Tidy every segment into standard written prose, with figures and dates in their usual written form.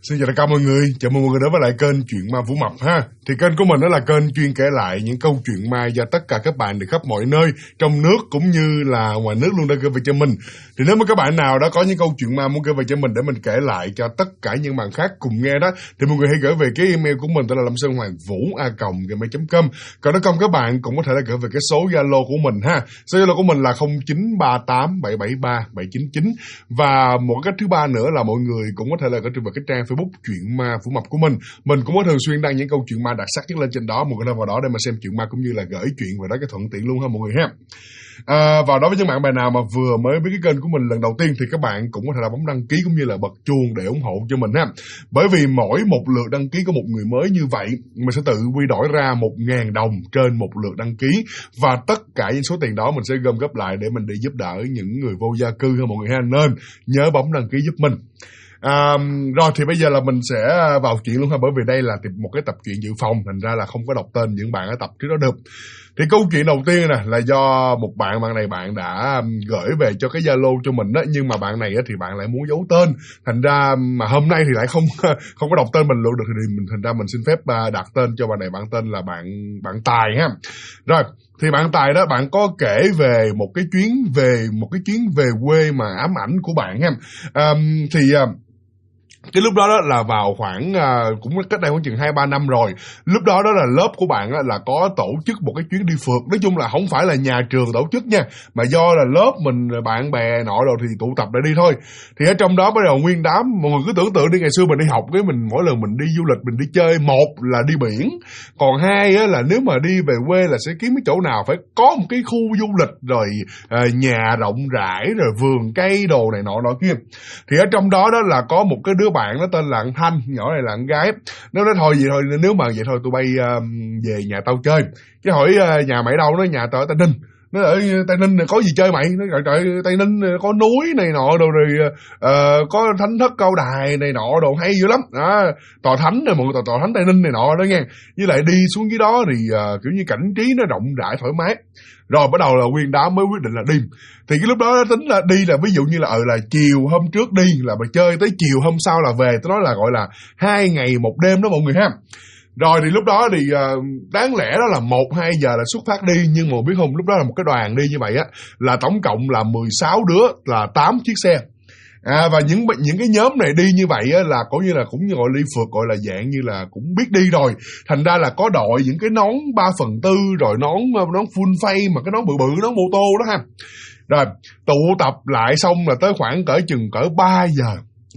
Xin chào tất cả mọi người, chào mừng mọi người đến với lại kênh Chuyện Ma Vũ Mập ha. Thì kênh của mình đó là kênh chuyên kể lại những câu chuyện ma do tất cả các bạn từ khắp mọi nơi, trong nước cũng như là ngoài nước luôn đã gửi về cho mình. Thì nếu mà các bạn nào đã có những câu chuyện ma muốn gửi về cho mình để mình kể lại cho tất cả những bạn khác cùng nghe đó, thì mọi người hãy gửi về cái email của mình, đó là lamsonhoangvu@gmail.com. Còn nếu không, các bạn cũng có thể là gửi về cái số Zalo của mình ha. Số Zalo của mình là 0938773799. Và một cách thứ ba nữa là mọi người cũng có thể là gửi về cái trang Facebook Chuyện Ma Vũ Mập của mình. Mình cũng có thường xuyên đăng những câu chuyện ma đặc sắc nhất lên trên đó, mọi người nên vào đó để mà xem chuyện ma cũng như là gửi chuyện về đó cái thuận tiện luôn ha mọi người ha. Và đối với những bạn nào mà vừa mới biết cái kênh của mình lần đầu tiên thì các bạn cũng có thể là bấm đăng ký cũng như là bật chuông để ủng hộ cho mình ha. Bởi vì mỗi một lượt đăng ký của một người mới như vậy, mình sẽ tự quy đổi ra 1.000 đồng trên một lượt đăng ký, và tất cả những số tiền đó mình sẽ gom góp lại để mình đi giúp đỡ những người vô gia cư ha mọi người ha. Nên nhớ bấm đăng ký giúp mình. Rồi thì bây giờ là mình sẽ vào chuyện luôn ha, bởi vì đây là một cái tập truyện dự phòng, thành ra là không có đọc tên những bạn ở tập trước đó được. Thì câu chuyện đầu tiên nè là do một bạn này bạn đã gửi về cho cái Zalo cho mình đó, nhưng mà bạn này thì bạn lại muốn giấu tên, thành ra mà hôm nay thì lại không có đọc tên mình luôn được, thì thành ra mình xin phép đặt tên cho bạn này. Bạn tên là bạn Tài ha. Rồi thì bạn Tài đó, bạn có kể về một cái chuyến về quê mà ám ảnh của bạn ha. Cái lúc đó là vào khoảng cũng cách đây khoảng chừng 2-3 năm rồi. Lúc đó là lớp của bạn là có tổ chức một cái chuyến đi phượt. Nói chung là không phải là nhà trường tổ chức nha, mà do là lớp mình, bạn bè nọ rồi thì tụ tập để đi thôi. Thì ở trong đó bắt đầu nguyên đám, mọi người cứ tưởng tượng đi, ngày xưa mình đi học cái mình mỗi lần mình đi du lịch, mình đi chơi, một là đi biển, còn hai là nếu mà đi về quê là sẽ kiếm cái chỗ nào phải có một cái khu du lịch rồi nhà rộng rãi rồi vườn cây đồ này nọ kia. Thì ở trong đó là có một cái đứa bạn nó tên là anh Thanh, nhỏ này là anh gái. Nó nói thôi nếu mà vậy thôi tụi bay về nhà tao chơi. Cái hỏi nhà mày đâu? Nó nhà tao ở Tây Ninh. Nó ở Tây Ninh này có gì chơi mày? Nó gọi trời, Tây Ninh có núi này nọ đồ, rồi có thánh thất cao đài này nọ đồ hay dữ lắm. Tòa thánh này, mọi người, tòa thánh Tây Ninh này nọ đó nghe. Với lại đi xuống dưới đó thì kiểu như cảnh trí nó rộng rãi thoải mái. Rồi bắt đầu là nguyên đám mới quyết định là đi. Thì cái lúc đó tính là đi là ví dụ như là chiều hôm trước đi là mà chơi tới chiều hôm sau là về. Tôi nói là gọi là 2 ngày 1 đêm đó mọi người ha. Rồi thì lúc đó thì đáng lẽ đó là 1-2 giờ là xuất phát đi, nhưng mà biết không, lúc đó là một cái đoàn đi như vậy là tổng cộng là 16 đứa, là 8 chiếc xe. Và những cái nhóm này đi như vậy là cũng như gọi đi phượt, gọi là dạng như là cũng biết đi rồi, thành ra là có đội những cái nón 3/4 rồi nón full face, mà cái nón bự nón mô tô đó ha. Rồi tụ tập lại xong là tới khoảng cỡ 3 giờ.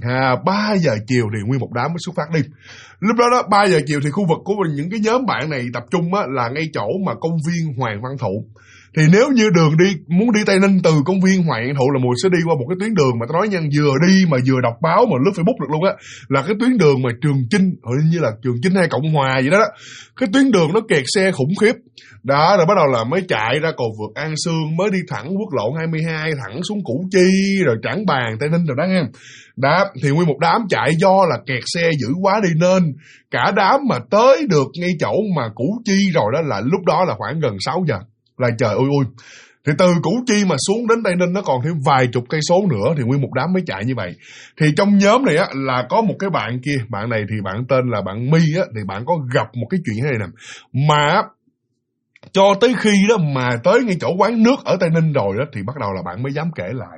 3 giờ chiều thì nguyên một đám mới xuất phát đi. Lúc đó 3 giờ chiều thì khu vực của những cái nhóm bạn này tập trung là ngay chỗ mà công viên Hoàng Văn Thụ. Thì nếu như đường đi, muốn đi Tây Ninh từ công viên Hoàng Văn Thụ là mùi sẽ đi qua một cái tuyến đường mà tôi nói nha, vừa đi mà vừa đọc báo mà lướt Facebook được luôn là cái tuyến đường mà Trường Chinh, hình như là Trường Chinh hay Cộng Hòa gì đó. Cái tuyến đường nó kẹt xe khủng khiếp. Đó, rồi bắt đầu là mới chạy ra cầu vượt An Sương, mới đi thẳng quốc lộ 22 thẳng xuống Củ Chi rồi Trảng Bàng, Tây Ninh rồi đó ha. Đó, thì nguyên một đám chạy, do là kẹt xe dữ quá đi nên cả đám mà tới được ngay chỗ mà Củ Chi rồi đó là lúc đó là khoảng gần 6 giờ. Là trời ơi. Thì từ Củ Chi mà xuống đến Tây Ninh nó còn thêm vài chục cây số nữa, thì nguyên một đám mới chạy như vậy. Thì trong nhóm này là có một cái bạn kia, bạn này thì bạn tên là bạn My thì bạn có gặp một cái chuyện thế này nè. Mà cho tới khi đó mà tới ngay chỗ quán nước ở Tây Ninh rồi đó thì bắt đầu là bạn mới dám kể lại.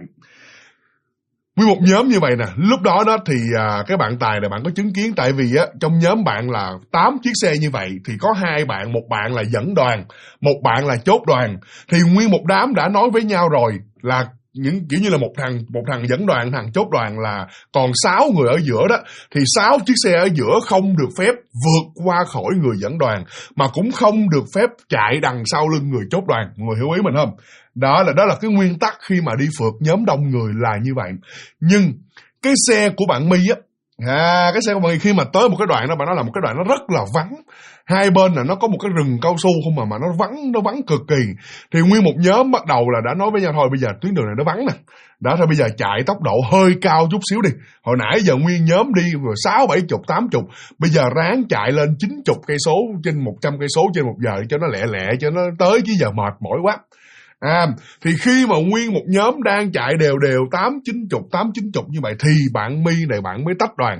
Với một nhóm như vậy nè, lúc đó thì cái bạn Tài này bạn có chứng kiến, tại vì trong nhóm bạn là 8 chiếc xe như vậy thì có 2 bạn, một bạn là dẫn đoàn, một bạn là chốt đoàn. Thì nguyên một đám đã nói với nhau rồi là những kiểu như là một thằng dẫn đoàn, thằng chốt đoàn là còn 6 người ở giữa đó, thì 6 chiếc xe ở giữa không được phép vượt qua khỏi người dẫn đoàn, mà cũng không được phép chạy đằng sau lưng người chốt đoàn. Mọi người hiểu ý mình không? Đó là cái nguyên tắc khi mà đi phượt nhóm đông người là như vậy. Nhưng cái xe của bạn My cái xe của bạn My khi mà tới một cái đoạn đó, bạn nói là một cái đoạn nó rất là vắng, hai bên là nó có một cái rừng cao su không mà nó vắng cực kỳ. Thì nguyên một nhóm bắt đầu là đã nói với nhau thôi bây giờ tuyến đường này nó vắng nè, đó thôi bây giờ chạy tốc độ hơi cao chút xíu đi. Hồi nãy giờ nguyên nhóm đi 60, 70, 80, bây giờ ráng chạy lên 90 cây số trên 100 cây số trên 1 giờ cho nó lẹ cho nó tới, chứ giờ mệt mỏi quá. Thì khi mà nguyên một nhóm đang chạy đều 8-90 như vậy thì bạn My này bạn mới tách đoàn.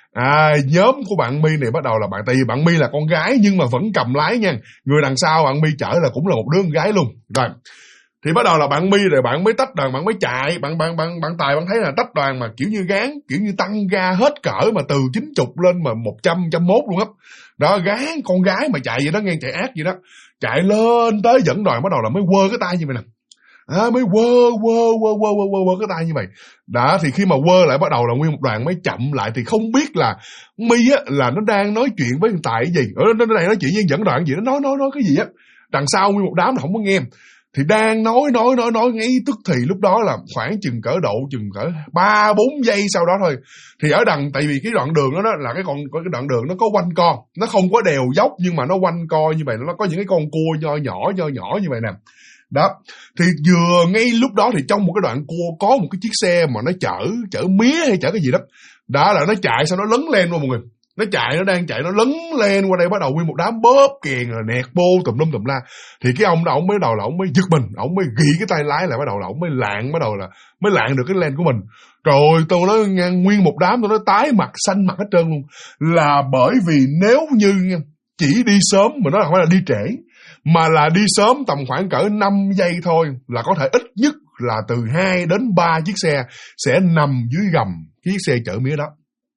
Nhóm của bạn My này bắt đầu là tại vì bạn My là con gái nhưng mà vẫn cầm lái nha. Người đằng sau bạn My chở là cũng là một đứa con gái luôn. Rồi thì bắt đầu là bạn My rồi bạn mới tách đoàn, bạn mới chạy, bạn Tài bạn thấy là tách đoàn mà kiểu như gán, kiểu như tăng ga hết cỡ mà từ 90 lên mà 100, 101 luôn á. Đó, gán con gái mà chạy vậy đó, nghe chạy ác vậy đó. Chạy lên tới dẫn đoàn bắt đầu là mới quơ cái tay như vậy nè. Mới quơ cái tay như vậy. Đó, thì khi mà quơ lại bắt đầu là nguyên một đoàn mới chậm lại, thì không biết là My á là nó đang nói chuyện với Tài cái gì. Nó đang nói chuyện với dẫn đoàn gì, nó nói cái gì á. Đằng sau nguyên một đám nó không có nghe. Thì đang nói ngay tức thì lúc đó là khoảng chừng cỡ 3-4 giây sau đó thôi. Thì ở đằng, tại vì cái đoạn đường đó là cái đoạn đường nó có quanh co, nó không có đèo dốc nhưng mà nó quanh co như vậy, nó có những cái con cua nho nhỏ như vậy nè. Đó, thì vừa ngay lúc đó thì trong một cái đoạn cua có một cái chiếc xe mà nó chở mía hay chở cái gì đó. Đó là nó chạy sau nó lấn lên luôn mọi người. Nó đang chạy, nó lấn lên qua đây, bắt đầu nguyên một đám bóp kèn rồi nẹt bô tùm la. Thì cái ông đó, ông mới đầu là ông mới giật mình, ông mới gỉ cái tay lái lại, bắt đầu là ông mới lạng được cái len của mình. Rồi tôi nói nguyên một đám tôi nói tái mặt, xanh mặt hết trơn luôn. Là bởi vì nếu như chỉ đi sớm, mà nó không phải là đi trễ, mà là đi sớm tầm khoảng cỡ 5 giây thôi, là có thể ít nhất là từ 2 đến 3 chiếc xe sẽ nằm dưới gầm chiếc xe chở mía đó.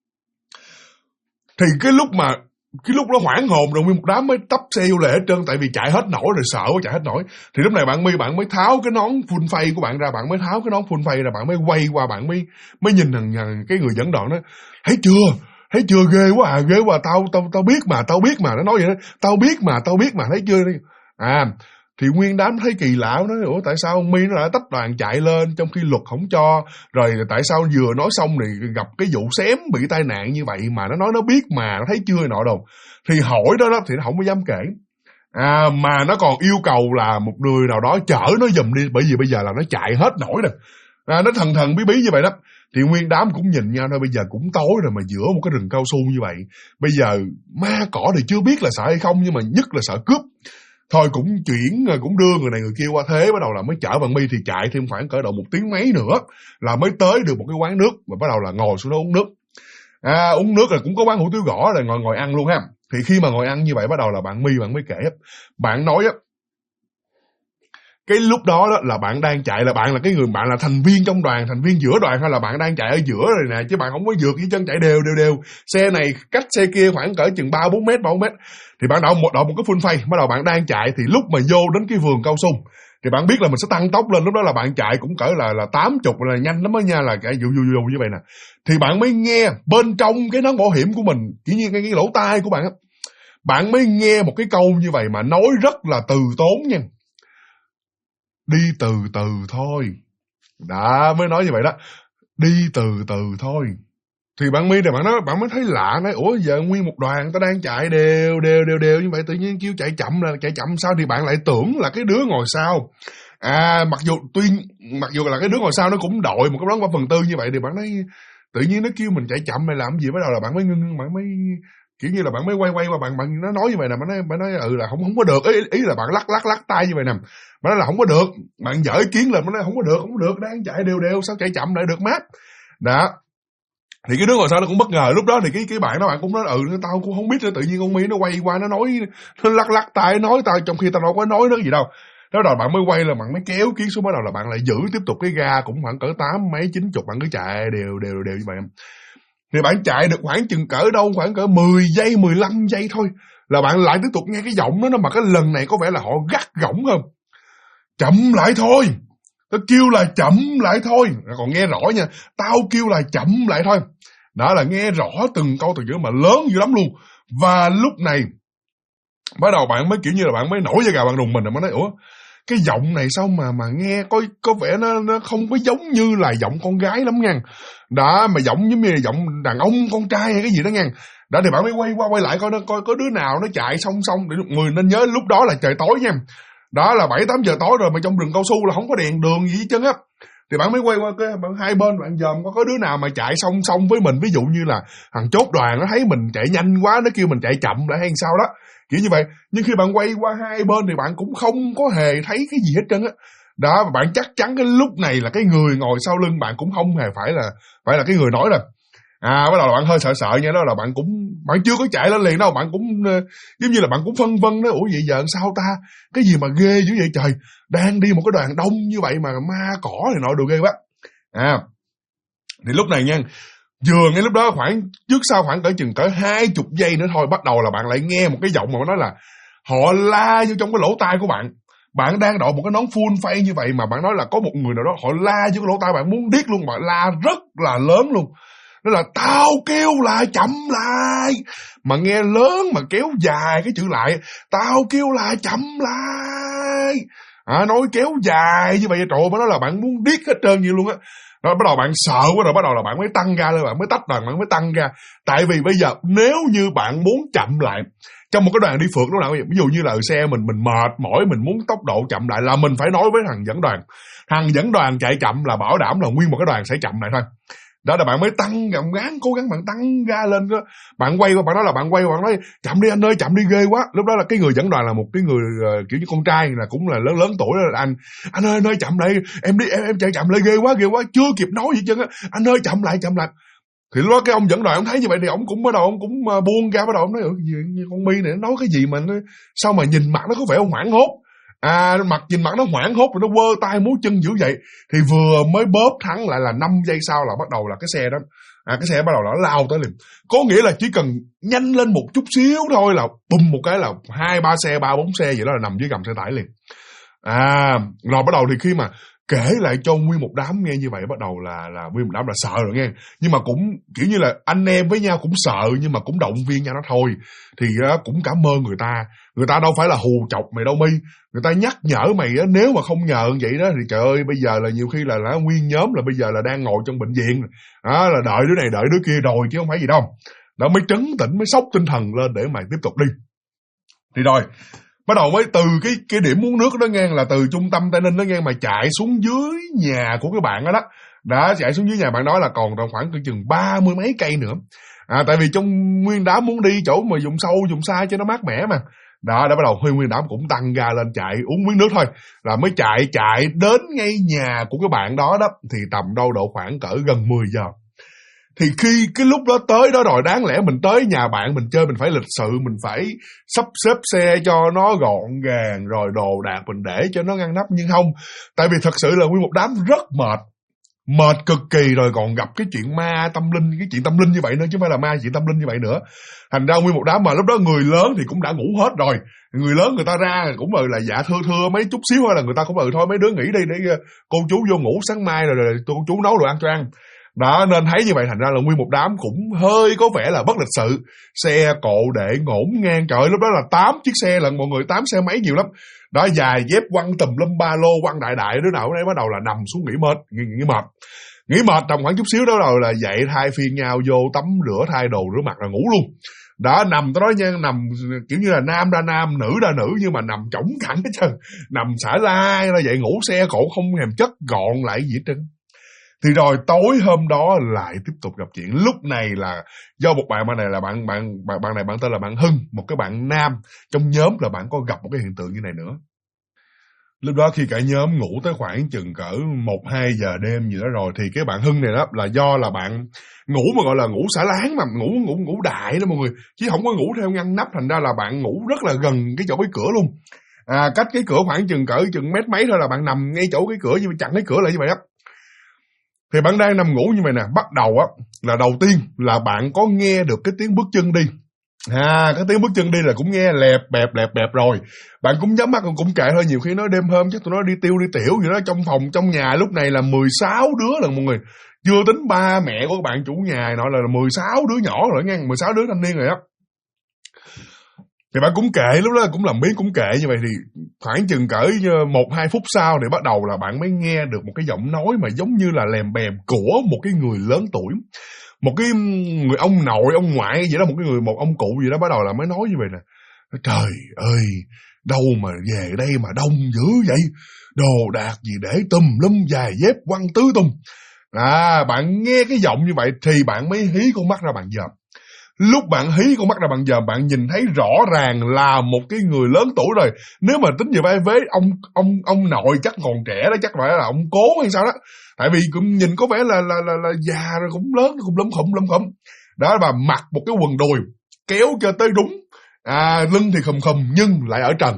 Thì cái lúc nó hoảng hồn rồi, nguyên một đám mới tấp xe vô lề hết trơn, tại vì chạy hết nổi rồi, sợ quá chạy hết nổi. Thì lúc này bạn mới tháo cái nón full face của bạn ra, bạn mới tháo cái nón full face ra, bạn mới quay qua, bạn mới nhìn thằng cái người dẫn đoàn đó. Thấy chưa, ghê quá, tao biết mà, nó nói vậy đó, tao biết mà, thấy chưa? Thì nguyên đám thấy kỳ lạ, nói ủa tại sao ông My nó đã tách đoàn chạy lên trong khi luật không cho, rồi tại sao vừa nói xong thì gặp cái vụ xém bị tai nạn như vậy mà nó nói nó biết mà, nó thấy chưa nọ đâu. Thì hỏi đó thì nó không có dám kể. Mà nó còn yêu cầu là một người nào đó chở nó giùm đi, bởi vì bây giờ là nó chạy hết nổi rồi. Nó thần bí như vậy đó. Thì nguyên đám cũng nhìn nhau thôi, bây giờ cũng tối rồi mà giữa một cái rừng cao su như vậy, bây giờ ma cỏ thì chưa biết là sợ hay không, nhưng mà nhất là sợ cướp. Thôi cũng đưa người này người kia qua thế, bắt đầu là mới chở bạn My thì chạy thêm khoảng cỡ độ 1 tiếng mấy nữa là mới tới được một cái quán nước, và bắt đầu là ngồi xuống đó uống nước. Uống nước là cũng có quán hủ tiếu gõ là ngồi ăn luôn ha. Thì khi mà ngồi ăn như vậy bắt đầu là bạn My bạn mới kể, bạn nói á, cái lúc đó là bạn đang chạy, là bạn là cái người, bạn là thành viên trong đoàn, thành viên giữa đoàn, hay là bạn đang chạy ở giữa rồi nè, chứ bạn không có vượt cái chân, chạy đều. Xe này cách xe kia khoảng cỡ chừng 3-4 mét. Thì bạn đậu một cái full face, bắt đầu bạn đang chạy, thì lúc mà vô đến cái vườn cao su thì bạn biết là mình sẽ tăng tốc lên, lúc đó là bạn chạy cũng cỡ là 80 là nhanh lắm đó nha, là cái dù như vậy nè. Thì bạn mới nghe bên trong cái nón bảo hiểm của mình, chỉ như cái lỗ tai của bạn á, bạn mới nghe một cái câu như vậy mà nói rất là từ tốn nha. Đi từ từ thôi. Đã, mới nói như vậy đó. Đi từ từ thôi. Thì bạn My này bạn mới thấy lạ, nói ủa giờ nguyên một đoàn ta đang chạy đều như vậy, tự nhiên kêu chạy chậm sao? Thì bạn lại tưởng là cái đứa ngồi sau. Mặc dù là cái đứa ngồi sau nó cũng đội một cái nón 3/4 như vậy, thì bạn thấy tự nhiên nó kêu mình chạy chậm này làm gì. Bắt đầu là bạn mới ngưng, bạn mới kiểu như là bạn mới quay qua, bạn nó nói như vậy nè, bạn nói là không có được, ý là bạn lắc tay như vậy nè, bạn nói là không có được, bạn dở ý kiến lên, bạn nói không có được, đang chạy đều sao chạy chậm lại được mát. Đó. Thì cái đứa ngồi sau nó cũng bất ngờ. Lúc đó thì cái bạn đó bạn cũng nói tao cũng không biết nữa, tự nhiên con My nó quay qua nó nói, nó lắc tay nói tao, trong khi tao đâu có nói nó gì đâu. Đó rồi bạn mới quay là bạn mới kéo kiến xuống, bắt đầu là bạn lại giữ tiếp tục cái ga cũng khoảng cỡ 80 mấy 90, bạn cứ chạy đều như vậy. Thì bạn chạy được khoảng chừng cỡ đâu khoảng cỡ 10 giây 15 giây thôi là bạn lại tiếp tục nghe cái giọng đó, mà cái lần này có vẻ là họ gắt gỏng hơn. Chậm lại thôi. Tao kêu là chậm lại thôi. Còn nghe rõ nha, tao kêu là chậm lại thôi. Đó là nghe rõ từng câu từ chữ mà lớn dữ lắm luôn. Và lúc này bắt đầu bạn mới kiểu như là bạn mới nổi da gà, bạn rùng mình, rồi mới nói ủa cái giọng này sao mà nghe có vẻ nó không có giống như là giọng con gái lắm nha. Đó, mà giọng giống như là giọng đàn ông con trai hay cái gì đó nha. Đó thì bạn mới quay lại coi có đứa nào nó chạy song để người nên nhớ lúc đó là trời tối nha. Đó là 7-8 giờ tối rồi, mà trong rừng cao su là không có đèn đường gì hết trơn á. Thì bạn mới quay qua hai bên, bạn dòm có đứa nào mà chạy song với mình, ví dụ như là thằng chốt đoàn nó thấy mình chạy nhanh quá, nó kêu mình chạy chậm lại hay sao đó, kiểu như vậy. Nhưng khi bạn quay qua hai bên thì bạn cũng không có hề thấy cái gì hết trơn á. Đó, bạn chắc chắn cái lúc này là cái người ngồi sau lưng bạn cũng không hề phải là cái người nói rồi. Bắt đầu là bạn hơi sợ sợ nha, đó là bạn chưa có chạy lên liền đâu, bạn cũng giống như là bạn cũng phân vân đó, ủa vậy giờ sao ta, cái gì mà ghê dữ vậy trời, đang đi một cái đoàn đông như vậy mà ma cỏ thì nọ được ghê quá. Thì lúc này nha, vừa ngay lúc đó trước sau khoảng cỡ 20 giây nữa thôi, bắt đầu là bạn lại nghe một cái giọng mà nói là họ la vô trong cái lỗ tai của bạn. Bạn đang đội một cái nón full face như vậy mà bạn nói là có một người nào đó họ la vô cái lỗ tai bạn muốn điếc luôn, bạn la rất là lớn luôn. Đó là tao kêu lại chậm lại, mà nghe lớn mà kéo dài cái chữ lại, tao kêu lại chậm lại. Nói kéo dài như vậy, trời ơi, nói là bạn muốn điếc hết trơn như luôn á. Rồi bắt đầu bạn sợ quá rồi, bắt đầu là bạn mới tăng ga lên, bạn mới tách đoàn, bạn mới tăng ga. Tại vì bây giờ nếu như bạn muốn chậm lại trong một cái đoàn đi phượt lúc nào, ví dụ như là xe mình mệt mỏi, mình muốn tốc độ chậm lại là mình phải nói với thằng dẫn đoàn. Thằng dẫn đoàn chạy chậm là bảo đảm là nguyên một cái đoàn sẽ chậm lại thôi. Đó là bạn mới tăng, gắng cố gắng bạn tăng ga lên đó. Bạn quay qua, bạn nói là bạn quay qua, bạn nói chậm đi anh ơi, chậm đi ghê quá. Lúc đó là cái người dẫn đoàn là một cái người kiểu như con trai, là cũng là lớn tuổi đó, là anh ơi chậm lại, em đi em chạy chậm lại ghê quá, chưa kịp nói gì chứ á, anh ơi chậm lại. Thì lúc đó cái ông dẫn đoàn ông thấy như vậy thì ông cũng bắt đầu, ông cũng buông ra, bắt đầu ông nói con Mi này nó nói cái gì mà sao mà nhìn mặt nó có vẻ hoảng hốt. Nhìn mặt nó hoảng hốt rồi nó quơ tay múa chân dữ vậy. Thì vừa mới bóp thắng lại là 5 giây sau là bắt đầu là cái xe đó, cái xe bắt đầu nó lao tới liền. Có nghĩa là chỉ cần nhanh lên một chút xíu thôi là bùm một cái là 2-3 xe, 3-4 xe vậy đó là nằm dưới gầm xe tải liền. Rồi bắt đầu thì khi mà kể lại cho nguyên một đám nghe như vậy, bắt đầu là nguyên một đám là sợ rồi nghe. Nhưng mà cũng kiểu như là anh em với nhau cũng sợ, nhưng mà cũng động viên nhau nó thôi. Thì cũng cảm ơn người ta đâu phải là hù chọc mày đâu Mi, người ta nhắc nhở mày á, nếu mà không nhờ vậy đó thì trời ơi, bây giờ là nhiều khi là nguyên nhóm là bây giờ là đang ngồi trong bệnh viện là đợi đứa này đợi đứa kia rồi chứ không phải gì đâu. Đó mới trấn tĩnh, mới sốc tinh thần lên để mà tiếp tục đi. Thì rồi bắt đầu mới từ cái điểm uống nước đó nghe, là từ trung tâm Tây Ninh đó nghe, mà chạy xuống dưới nhà của cái bạn đó đã chạy xuống dưới nhà bạn đó là còn khoảng chừng 30 mấy cây nữa. Tại vì trong nguyên đám muốn đi chỗ mà vùng sâu vùng xa cho nó mát mẻ mà. Đó, đã bắt đầu nguyên đám cũng tăng ga lên chạy uống miếng nước thôi, là mới chạy đến ngay nhà của cái bạn đó thì tầm đâu độ khoảng cỡ gần 10 giờ. Thì khi cái lúc đó tới đó rồi, đáng lẽ mình tới nhà bạn mình chơi, mình phải lịch sự, mình phải sắp xếp xe cho nó gọn gàng, rồi đồ đạc mình để cho nó ngăn nắp, nhưng không. Tại vì thật sự là nguyên một đám rất mệt cực kỳ, rồi còn gặp cái chuyện ma tâm linh, cái chuyện tâm linh như vậy nữa, chứ không phải là ma, chuyện tâm linh như vậy nữa. Thành ra nguyên một đám, mà lúc đó người lớn thì cũng đã ngủ hết rồi. Người lớn người ta ra cũng là dạ thưa mấy chút xíu, hay là người ta cũng thôi mấy đứa nghỉ đi để cô chú vô ngủ, sáng mai rồi cô chú nấu đồ ăn cho ăn. Đó, nên thấy như vậy thành ra là nguyên một đám cũng hơi có vẻ là bất lịch sự. Xe cộ để ngổn ngang, trời, lúc đó là 8 chiếc xe lận mọi người, 8 xe máy nhiều lắm. Đó, dài dép quăng tùm lum, ba lô quăng đại, đứa nào đấy bắt đầu là nằm xuống nghỉ mệt tầm khoảng chút xíu đó rồi là dậy thay phiên nhau vô tắm rửa, thay đồ, rửa mặt rồi ngủ luôn. Đó, nằm tới đó nha, nằm kiểu như là nam ra nam, nữ ra nữ, nhưng mà nằm chổng cẳng hết trơn, nằm xả lai ra vậy, ngủ xe cộ không hèm chất gọn lại gì hết trơn. Thì rồi tối hôm đó lại tiếp tục gặp chuyện. Lúc này là do một bạn này là bạn này bạn tên là bạn Hưng, một cái bạn nam trong nhóm, là bạn có gặp một cái hiện tượng như này nữa. Lúc đó khi cả nhóm ngủ tới khoảng chừng cỡ 1-2 giờ đêm gì đó rồi, thì cái bạn Hưng này đó là do là bạn ngủ mà gọi là ngủ xả láng, mà ngủ đại đó mọi người, chứ không có ngủ theo ngăn nắp, thành ra là bạn ngủ rất là gần cái chỗ cái cửa luôn. Cách cái cửa khoảng chừng mét mấy thôi là bạn nằm ngay chỗ cái cửa, như chặn cái cửa lại như vậy đó. Thì bạn đang nằm ngủ như vậy nè, bắt đầu là đầu tiên là bạn có nghe được cái tiếng bước chân đi. Cái tiếng bước chân đi là cũng nghe lẹp bẹp rồi. Bạn cũng nhắm mắt cũng kệ thôi, nhiều khi nói đêm hôm chắc tụi nó đi tiêu đi tiểu gì đó trong phòng trong nhà. Lúc này là 16 đứa lần mọi người, chưa tính ba mẹ của bạn chủ nhà nọ, là 16 đứa nhỏ rồi nghe, 16 đứa thanh niên rồi đó. Thì bạn cũng kệ, lúc đó cũng làm biến cũng kệ như vậy. Thì khoảng chừng cỡ 1-2 phút sau thì bắt đầu là bạn mới nghe được một cái giọng nói mà giống như là lèm bèm của một cái người lớn tuổi, một cái người ông nội, ông ngoại gì đó, một ông cụ gì đó, bắt đầu là mới nói như vậy nè. Trời ơi, đâu mà về đây mà đông dữ vậy, đồ đạc gì để tùm lum, giày dép quăng tứ tung. Bạn nghe cái giọng như vậy thì bạn mới hí con mắt ra bạn dòm. Lúc bạn hí con mắt ra bạn dòm, bạn nhìn thấy rõ ràng là một cái người lớn tuổi rồi. Nếu mà tính về vai vế ông nội chắc còn trẻ đó, chắc phải là ông cố hay sao đó. Tại vì cũng nhìn có vẻ là già rồi, cũng lớn, cũng lấm khum. Đó, và mặc một cái quần đùi kéo cho tới đúng, lưng thì khum nhưng lại ở trần.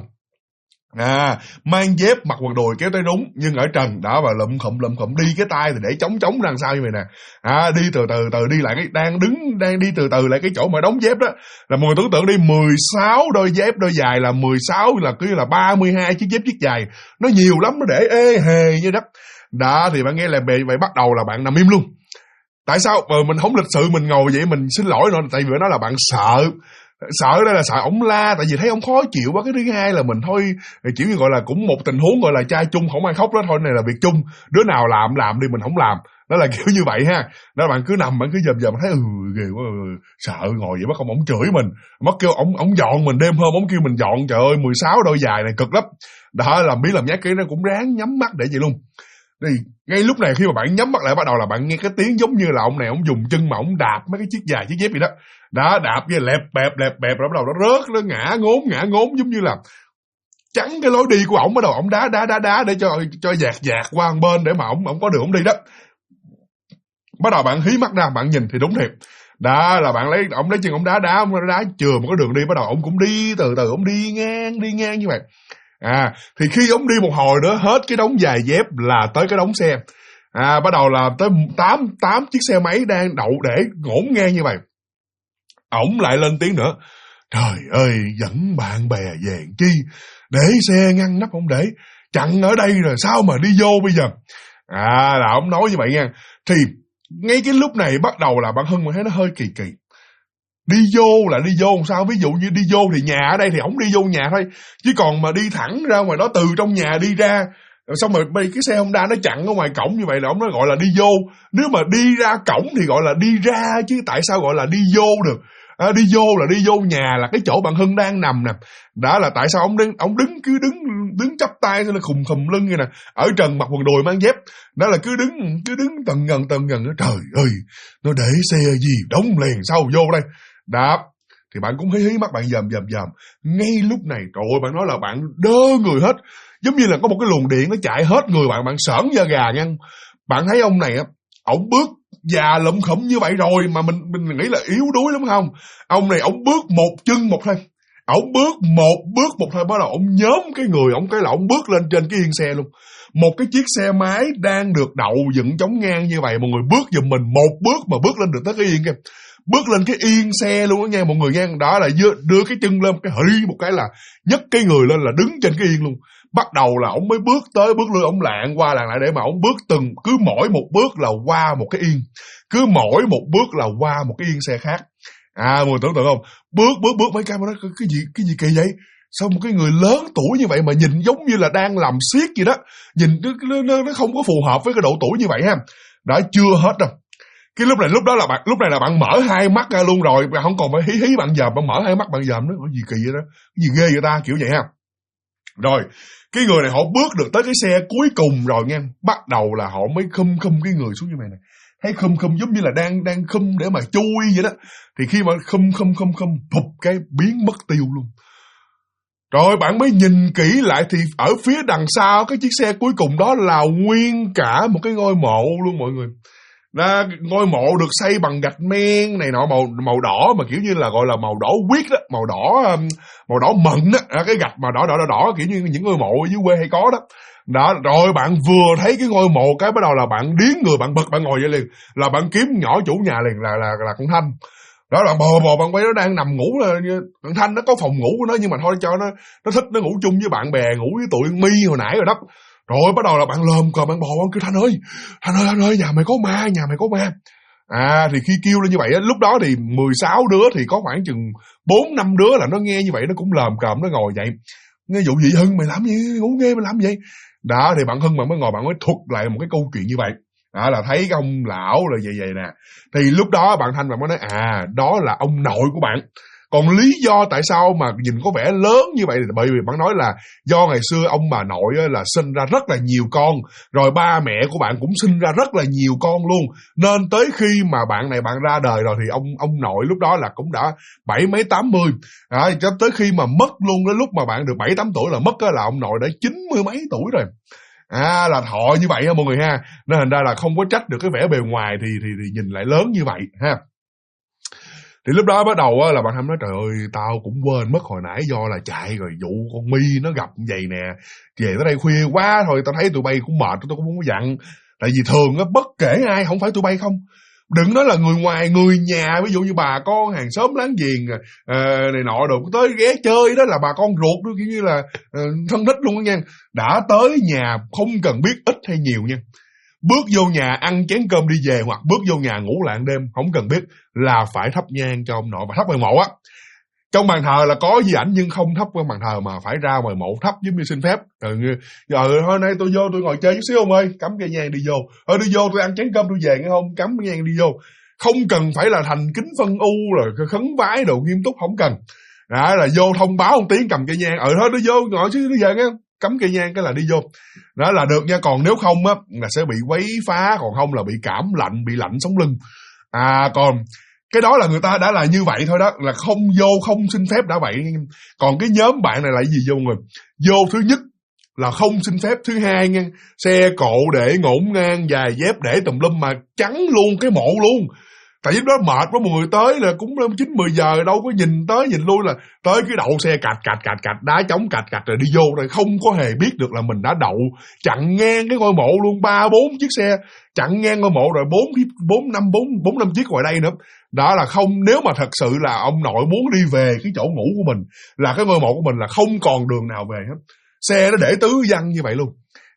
Mang dép mặc quần đùi kéo tới đúng nhưng ở trần đó, và lụm khụm, đi cái tay thì để chống ra sao như vậy nè. Đi từ đi lại cái đang đi từ lại cái chỗ mà đóng dép đó, là mọi người tưởng tượng đi, 16 đôi dép, đôi dài là 16, là cứ là 32 chiếc dép chiếc dài, nó nhiều lắm, nó để ê hề như đất. Đó thì bạn nghe là vậy bắt đầu là bạn nằm im luôn. Tại sao mình không lịch sự mình ngồi vậy, mình xin lỗi nó, tại vì nó là bạn sợ đây là sợ ổng la, tại vì thấy ổng khó chịu quá. Cái thứ hai là mình thôi, kiểu như gọi là cũng một tình huống gọi là trai chung không ai khóc đó thôi, này là việc chung, đứa nào làm đi, mình không làm, đó là kiểu như vậy ha. Đó, bạn cứ nằm, bạn cứ dầm thấy ghê quá, sợ ngồi vậy, bắt ổng chửi mình, mất kêu ổng dọn mình, đêm hôm ổng kêu mình dọn, trời ơi 16 đôi dài này cực lắm. Đó, làm bí làm nhát cái nó cũng ráng nhắm mắt để vậy luôn. Thì ngay lúc này khi mà bạn nhắm mắt lại, bắt đầu là bạn nghe cái tiếng giống như là ông này ông dùng chân mà ông đạp mấy cái chiếc dài chiếc dép gì đó. Đó, đạp với lẹp bẹp rồi bắt đầu nó rớt, nó ngã ngốn giống như là chắn cái lối đi của ổng. Bắt đầu ổng đá để cho dạt qua một bên để mà ổng có đường ổng đi đó. Bắt đầu bạn hí mắt ra, bạn nhìn thì đúng thiệt. Đó là bạn ổng lấy chân ổng đá chừa một cái đường đi, bắt đầu ổng cũng đi từ ổng đi ngang như vậy. Thì khi ổng đi một hồi nữa, hết cái đống giày dép là tới cái đống xe. Bắt đầu là tới 8 chiếc xe máy đang đậu để ngổn ngang như vậy. Ổng lại lên tiếng nữa: trời ơi, dẫn bạn bè về chi, để xe ngăn nắp không để, chặn ở đây rồi sao mà đi vô bây giờ. Là ổng nói như vậy nha. Thì ngay cái lúc này bắt đầu là bạn Hưng mà thấy nó hơi kỳ. Đi vô là đi vô làm sao? Ví dụ như đi vô thì nhà ở đây thì ổng đi vô nhà thôi, chứ còn mà đi thẳng ra ngoài đó, từ trong nhà đi ra, xong rồi cái xe Honda nó chặn ở ngoài cổng như vậy là ổng nó gọi là đi vô. Nếu mà đi ra cổng thì gọi là đi ra, chứ tại sao gọi là đi vô được? Đi vô là đi vô nhà, là cái chỗ bạn Hưng đang nằm nè. Đó là tại sao ổng đứng chắp tay là khùm lưng như nè, ở trần mặc quần đùi mang dép. Đó là cứ đứng tần gần. Trời ơi, nó để xe gì đóng liền sao vô đây. Đó, thì bạn cũng hí mắt, bạn dòm. Ngay lúc này, trời ơi, bạn nói là bạn đơ người hết, giống như là có một cái luồng điện nó chạy hết người bạn sởn da gà nha. Bạn thấy ông này á, ổng bước già lụm khụm như vậy rồi mà mình nghĩ là yếu đuối lắm không? Ông này ổng bước một chân một thôi, ổng bước một bước thôi, bắt đầu ổng nhóm cái người ổng, cái là ổng bước lên trên cái yên xe luôn. Một cái chiếc xe máy đang được đậu dựng chống ngang như vậy, mọi người bước giùm mình một bước mà bước lên được tới cái yên kia, bước lên cái yên xe luôn đó nha mọi người nha. Đó là đưa cái chân lên, cái hỉ một cái là nhấc cái người lên là đứng trên cái yên luôn. Bắt đầu là ổng mới bước lui, ổng lạng qua lạng lại để mà ổng bước cứ mỗi một bước là qua một cái yên, cứ mỗi một bước là qua một cái yên xe khác. Mọi người tưởng tượng không? Bước mấy cái mà nói cái gì kỳ vậy? Sao một cái người lớn tuổi như vậy mà nhìn giống như là đang làm xiếc gì đó, nhìn nó không có phù hợp với cái độ tuổi như vậy ha. Đã chưa hết đâu. Cái lúc này là bạn mở hai mắt ra luôn rồi, bạn không còn phải hí bạn dòm, bạn mở hai mắt bạn dòm, nó có gì kỳ vậy đó, cái gì ghê vậy ta, kiểu vậy ha. Rồi cái người này họ bước được tới cái xe cuối cùng rồi nha, bắt đầu là họ mới khum cái người xuống như này nè, thấy khum giống như là đang khum để mà chui vậy đó. Thì khi mà khum phụp cái biến mất tiêu luôn. Rồi bạn mới nhìn kỹ lại thì ở phía đằng sau cái chiếc xe cuối cùng đó là nguyên cả một cái ngôi mộ luôn mọi người. Ngôi mộ được xây bằng gạch men này nọ, màu đỏ mà kiểu như là gọi là màu đỏ huyết đó, màu đỏ mận đó, cái gạch mà đỏ kiểu như những ngôi mộ ở dưới quê hay có đó. Đó, rồi bạn vừa thấy cái ngôi mộ cái bắt đầu là bạn điếng người, bạn bật, bạn ngồi dậy liền, là bạn kiếm nhỏ chủ nhà liền là con Thanh. Đó là bò bạn quay, nó đang nằm ngủ, là thằng Thanh nó có phòng ngủ của nó, nhưng mà thôi cho nó thích nó ngủ chung với bạn bè, ngủ với tụi Mi hồi nãy rồi đó. Rồi bắt đầu là bạn lồm cồm bạn bò, bạn kêu Thanh ơi, nhà mày có ma. Thì khi kêu lên như vậy á, lúc đó thì 16 đứa thì có khoảng chừng 4-5 đứa là nó nghe như vậy, nó cũng lồm cồm nó ngồi dậy. Nghe vụ gì Hưng, mày làm gì, ngủ nghe mày làm gì vậy? Đó thì bạn Hưng bạn mới ngồi, bạn mới thuật lại một cái câu chuyện như vậy. Đó là thấy cái ông lão rồi vậy nè. Thì lúc đó bạn Thanh bạn mới nói đó là ông nội của bạn. Còn lý do tại sao mà nhìn có vẻ lớn như vậy là bởi vì bạn nói là do ngày xưa ông bà nội là sinh ra rất là nhiều con, rồi ba mẹ của bạn cũng sinh ra rất là nhiều con luôn, nên tới khi mà bạn này bạn ra đời rồi thì ông nội lúc đó là cũng đã 70 mấy 80, cho tới khi mà mất luôn, đến lúc mà bạn được 7-8 tuổi là mất là ông nội đã 90 mấy tuổi rồi. Là thọ như vậy ha mọi người ha. Nên thành ra là không có trách được cái vẻ bề ngoài thì nhìn lại lớn như vậy ha. Thì lúc đó bắt đầu là bạn Thâm nói trời ơi tao cũng quên mất hồi nãy do là chạy rồi vụ con My nó gặp vậy nè, về tới đây khuya quá thôi, tao thấy tụi bay cũng mệt, tôi cũng không có dặn. Tại vì thường á bất kể ai, không phải tụi bay không, đừng nói là người ngoài, người nhà, ví dụ như bà con hàng xóm láng giềng này nọ đồ tới ghé chơi đó là bà con ruột đó, kiểu như là thân thích luôn đó nha. Đã tới nhà không cần biết ít hay nhiều nha, bước vô nhà ăn chén cơm đi về hoặc bước vô nhà ngủ lại đêm, không cần biết là phải thắp nhang cho ông nội và thắp ngoài mộ á. Trong bàn thờ là có di ảnh nhưng không thắp qua bàn thờ mà phải ra ngoài mộ thắp giống như xin phép. Giờ thôi nay tôi vô tôi ngồi chơi chút xíu ông ơi, cắm cây nhang đi vô. Đi vô tôi ăn chén cơm tôi về nghe không, cắm cây nhang đi vô. Không cần phải là thành kính phân u rồi khấn vái đồ nghiêm túc, không cần. Là vô thông báo một tiếng cầm cây nhang, thôi nó vô ngồi xíu nó về nghe, cắm cây nhang cái là đi vô. Đó là được nha, còn nếu không á là sẽ bị quấy phá, còn không là bị cảm lạnh, bị lạnh sống lưng. Còn cái đó là người ta đã là như vậy thôi đó, là không vô không xin phép đã vậy. Còn cái nhóm bạn này là gì vô người? Vô thứ nhất là không xin phép, thứ hai nha, xe cộ để ngổn ngang, giày dép để tùm lum mà chắn luôn cái mộ luôn. Tại vì đó mệt quá, mọi người tới là cũng 9-10 giờ, đâu có nhìn tới nhìn lui, là tới cái đậu xe cạch, đá trống cạch rồi đi vô, rồi không có hề biết được là mình đã đậu chặn ngang cái ngôi mộ luôn, 3-4 chiếc xe chặn ngang ngôi mộ, rồi 4-5 chiếc ngoài đây nữa. Đó là không, nếu mà thật sự là ông nội muốn đi về cái chỗ ngủ của mình, là cái ngôi mộ của mình là không còn đường nào về hết, xe nó để tứ văng như vậy luôn.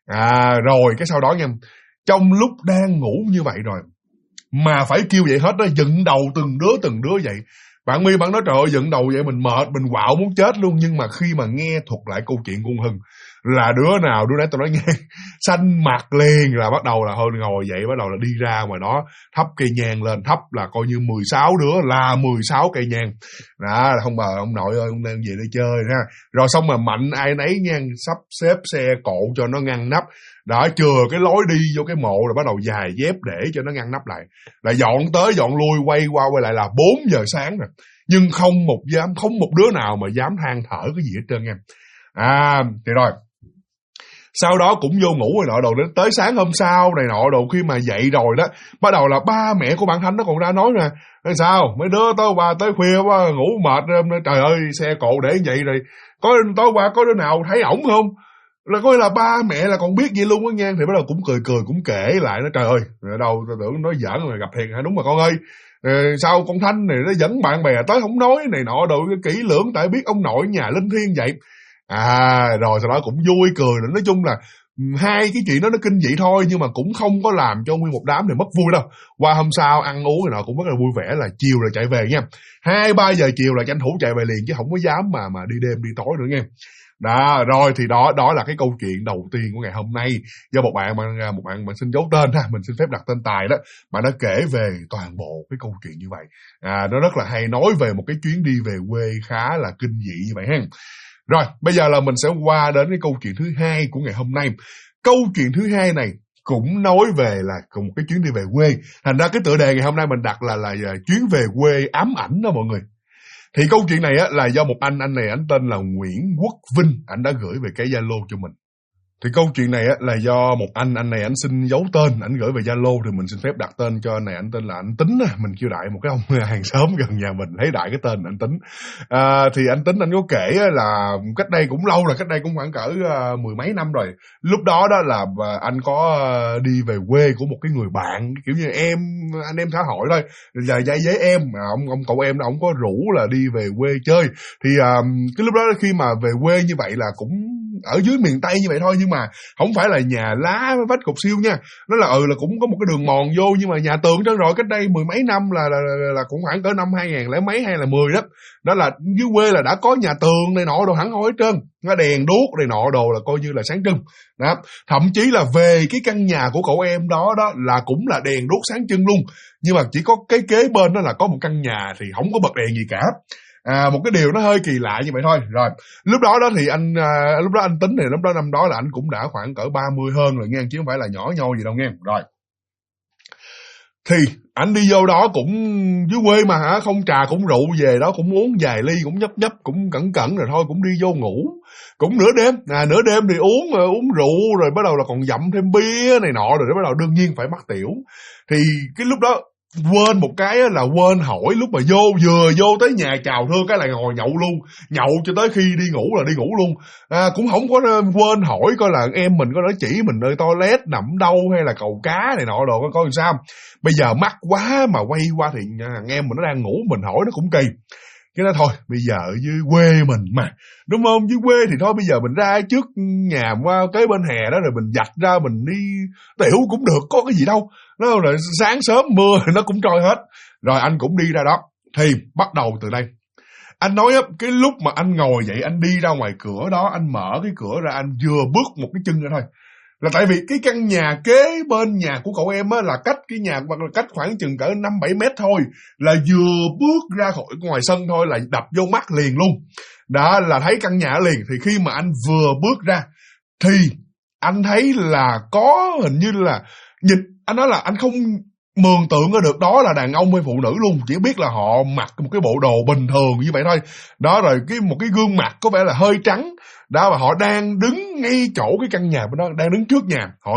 Rồi cái sau đó nha, trong lúc đang ngủ như vậy rồi mà phải kêu vậy hết đó, dựng đầu từng đứa vậy. Bạn My bạn nói trời ơi dựng đầu vậy mình mệt, mình quạo muốn chết luôn. Nhưng mà khi mà nghe thuật lại câu chuyện của Hưng là đứa nào đứa đấy tôi nói nghe xanh mặt liền, là bắt đầu là hơi ngồi dậy, bắt đầu là đi ra ngoài đó thắp cây nhang lên, thắp là coi như 16 đứa là 16 cây nhang. Đó là không bà ông nội ơi ông đang về đây chơi ha. Rồi xong mà mạnh ai nấy nha, sắp xếp xe cộ cho nó ngăn nắp. Đó, chừa cái lối đi vô cái mộ rồi bắt đầu dài dép để cho nó ngăn nắp lại. Là dọn tới dọn lui, quay qua quay lại là 4 giờ sáng rồi. Nhưng không một đứa nào mà dám than thở cái gì hết trơn nha. Thì rồi sau đó cũng vô ngủ rồi nọ đồ, đến tới sáng hôm sau này nọ đồ, khi mà dậy rồi đó, bắt đầu là ba mẹ của bạn Thanh nó còn ra nói nè, sao mấy đứa tối qua tới khuya quá ngủ mệt, trời ơi xe cộ để vậy rồi, có tối qua có đứa nào thấy ổng không? Là coi là ba mẹ là còn biết gì luôn á nha. Thì bắt đầu cũng cười cũng kể lại, nó trời ơi đâu tao tưởng nói giỡn mà gặp thiệt hả? Đúng mà con ơi, sao con Thanh này nó dẫn bạn bè tới không nói này nọ đồ kỹ lưỡng, tại biết ông nội nhà linh thiêng vậy. Rồi sau đó cũng vui cười. Nói chung là hai cái chuyện đó nó kinh dị thôi, nhưng mà cũng không có làm cho nguyên một đám này mất vui đâu. Qua hôm sau ăn uống này nọ cũng rất là vui vẻ, là chiều là chạy về nha, 2-3 giờ chiều là tranh thủ chạy về liền, chứ không có dám mà đi đêm đi tối nữa nha. Đó, rồi thì đó là cái câu chuyện đầu tiên của ngày hôm nay, do một bạn xin giấu tên ha, mình xin phép đặt tên Tài đó, mà nó kể về toàn bộ cái câu chuyện như vậy. Nó rất là hay, nói về một cái chuyến đi về quê khá là kinh dị như vậy ha. Rồi, bây giờ là mình sẽ qua đến cái câu chuyện thứ hai của ngày hôm nay. Câu chuyện thứ hai này cũng nói về là cùng một cái chuyến đi về quê. Thành ra cái tựa đề ngày hôm nay mình đặt là chuyến về quê ám ảnh đó mọi người. Thì câu chuyện này á là do một anh này anh tên là Nguyễn Quốc Vinh, anh đã gửi về cái Zalo cho mình. Thì câu chuyện này á là do một anh này anh xin giấu tên, anh gửi về Zalo, thì mình xin phép đặt tên cho anh này. Anh tên là anh Tính, mình kêu đại một cái ông hàng xóm gần nhà mình, thấy đại cái tên anh Tính. Thì anh Tính anh có kể là cách đây cũng lâu rồi, cách đây cũng khoảng cỡ 10 mấy năm rồi. Lúc đó đó là anh có đi về quê của một cái người bạn, kiểu như anh em xã hội thôi, là dạy với em, ông cậu em đó, ông có rủ là đi về quê chơi. Thì cái lúc đó khi mà về quê như vậy là cũng ở dưới miền Tây như vậy thôi, nhưng mà không phải là nhà lá vách cột siêu nha. Nó là là cũng có một cái đường mòn vô, nhưng mà nhà tường trơn rồi, cách đây 10 mấy năm là cũng khoảng cỡ năm 2000 lẻ mấy hay là 10 đó. Đó là dưới quê là đã có nhà tường này nọ đồ hẳn hoi hết trơn, nó đèn đuốc này nọ đồ là coi như là sáng trưng. Đó, thậm chí là về cái căn nhà của cậu em đó là cũng là đèn đuốc sáng trưng luôn, nhưng mà chỉ có cái kế bên đó là có một căn nhà thì không có bật đèn gì cả. Một cái điều nó hơi kỳ lạ như vậy thôi. Rồi lúc đó thì lúc đó anh Tính thì lúc đó năm đó là anh cũng đã khoảng cỡ 30 hơn rồi nghe, chứ không phải là nhỏ nhoi gì đâu nghe. Rồi Thì ảnh đi vô đó cũng dưới quê mà hả, không trà cũng rượu, về đó cũng uống vài ly, cũng nhấp nhấp, cũng cẩn cẩn rồi thôi cũng đi vô ngủ. Cũng nửa đêm, nửa đêm thì uống rượu rồi bắt đầu là còn dặm thêm bia này nọ, rồi bắt đầu đương nhiên phải mắc tiểu. Thì cái lúc đó quên một cái là quên hỏi, lúc mà vừa vô tới nhà chào thưa cái là ngồi nhậu luôn, nhậu cho tới khi đi ngủ là đi ngủ luôn. Cũng không có quên hỏi coi là em mình có nói chỉ mình nơi toilet nằm đâu hay là cầu cá này nọ đồ coi làm sao. Bây giờ mắc quá mà quay qua thì thằng em mình nó đang ngủ, mình hỏi nó cũng kỳ. Cái đó thôi, bây giờ ở dưới quê mình mà, đúng không? Dưới quê thì thôi bây giờ mình ra trước nhà qua cái bên hè đó rồi mình dạch ra mình đi tiểu cũng được, có cái gì đâu. Nó rồi sáng sớm mưa nó cũng trôi hết. Rồi anh cũng đi ra đó. Thì bắt đầu từ đây. Anh nói á, cái lúc mà anh ngồi dậy anh đi ra ngoài cửa đó, anh mở cái cửa ra, anh vừa bước một cái chân ra thôi. Là tại vì cái căn nhà kế bên nhà của cậu em á là cách cái nhà cách khoảng chừng cỡ 5-7 mét thôi, là vừa bước ra khỏi ngoài sân thôi là đập vô mắt liền luôn. Đó là thấy căn nhà liền. Thì khi mà anh vừa bước ra thì anh thấy là có hình như là nhìn, anh nói là anh không mường tượng ra được đó là đàn ông hay phụ nữ luôn, chỉ biết là họ mặc một cái bộ đồ bình thường như vậy thôi. Đó, rồi một cái gương mặt có vẻ là hơi trắng. Đó, và họ đang đứng ngay chỗ cái căn nhà bên đó, đang đứng trước nhà, họ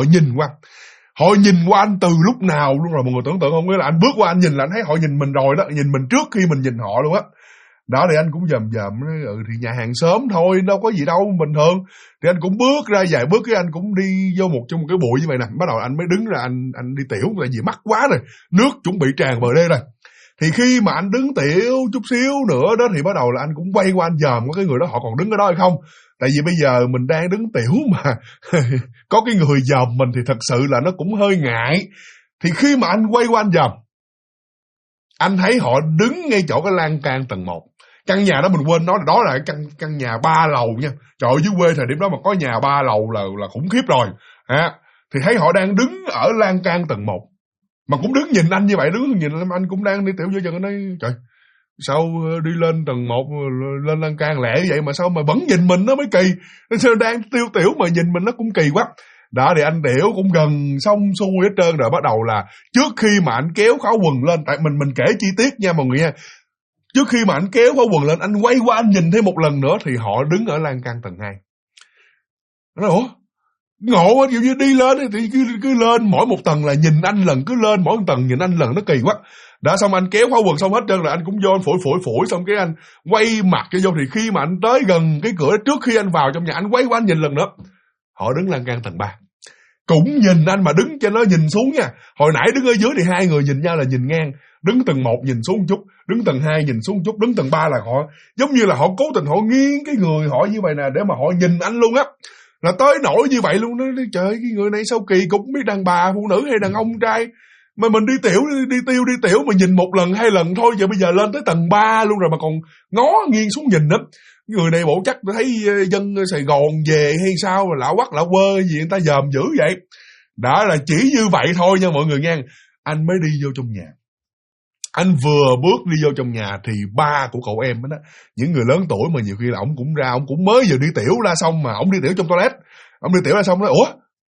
nhìn qua anh từ lúc nào luôn rồi. Mọi người tưởng tượng không, nghĩa là anh bước qua anh nhìn là anh thấy họ nhìn mình rồi đó, nhìn mình trước khi mình nhìn họ luôn á. Đó thì anh cũng dòm thì nhà hàng xóm thôi, đâu có gì đâu, bình thường. Thì anh cũng bước ra vài bước, cái anh cũng đi vô trong một cái bụi như vậy nè. Bắt đầu anh mới đứng ra anh đi tiểu, tại vì mắc quá rồi, nước chuẩn bị tràn bờ đê rồi. Thì khi mà anh đứng tiểu chút xíu nữa đó thì bắt đầu là anh cũng quay qua anh dòm có cái người đó họ còn đứng ở đó hay không. Tại vì bây giờ mình đang đứng tiểu mà có cái người dòm mình thì thật sự là nó cũng hơi ngại. Thì khi mà anh quay qua anh dòm, anh thấy họ đứng ngay chỗ cái lan can tầng 1. Căn nhà đó mình quên nói, đó là căn nhà 3 lầu nha. Trời ơi, dưới quê thời điểm đó mà có nhà 3 lầu là khủng khiếp rồi. Thì thấy họ đang đứng ở lan can tầng 1. Mà cũng đứng nhìn anh như vậy, đứng nhìn anh cũng đang đi tiểu vô chừng. Anh nói trời, sao đi lên tầng 1 lên lan can lẹ vậy mà sao mà vẫn nhìn mình, nó mới kỳ. Sao đang tiểu mà nhìn mình nó cũng kỳ quá. Đó thì anh tiểu cũng gần xong xuôi hết trơn rồi. Bắt đầu là trước khi mà anh kéo khóa quần lên, tại mình kể chi tiết nha mọi người nha. Trước khi mà anh kéo khóa quần lên, anh quay qua anh nhìn thêm một lần nữa thì họ đứng ở lan can tầng 2. Nó nói ủa, ngộ quá, ví dụ như đi lên thì cứ lên mỗi một tầng là nhìn anh lần, cứ lên mỗi một tầng nhìn anh lần, nó kỳ quá. Đã xong anh kéo khóa quần xong hết trơn rồi, anh cũng vô anh phủi xong cái anh quay mặt cho vô. Thì khi mà anh tới gần cái cửa trước khi anh vào trong nhà, anh quay qua anh nhìn lần nữa, họ đứng lan can tầng 3 cũng nhìn anh, mà đứng cho nó nhìn xuống nha. Hồi nãy đứng ở dưới thì hai người nhìn nhau là nhìn ngang, đứng tầng 1 nhìn xuống một chút, đứng tầng 2 nhìn xuống một chút, đứng tầng 3 là họ giống như là họ cố tình họ nghiêng cái người họ như vậy nè để mà họ nhìn anh luôn á. Là tới nỗi như vậy luôn đó. Trời ơi, cái người này sao kỳ cục, biết đàn bà phụ nữ hay đàn ông trai mà mình đi tiểu mà nhìn một lần 2 lần thôi, giờ bây giờ lên tới tầng 3 luôn rồi mà còn ngó nghiêng xuống nhìn đó. Người này bộ chắc thấy dân Sài Gòn về hay sao mà lạ quắc lạ quơ gì người ta dòm dữ vậy. Đã là chỉ như vậy thôi nha mọi người nha. Anh mới đi vô trong nhà. Anh vừa bước đi vô trong nhà thì ba của cậu em đó, những người lớn tuổi mà nhiều khi là ổng cũng ra, ổng cũng mới vừa đi tiểu ra xong mà ổng đi tiểu trong toilet. Ổng đi tiểu ra xong nói ủa,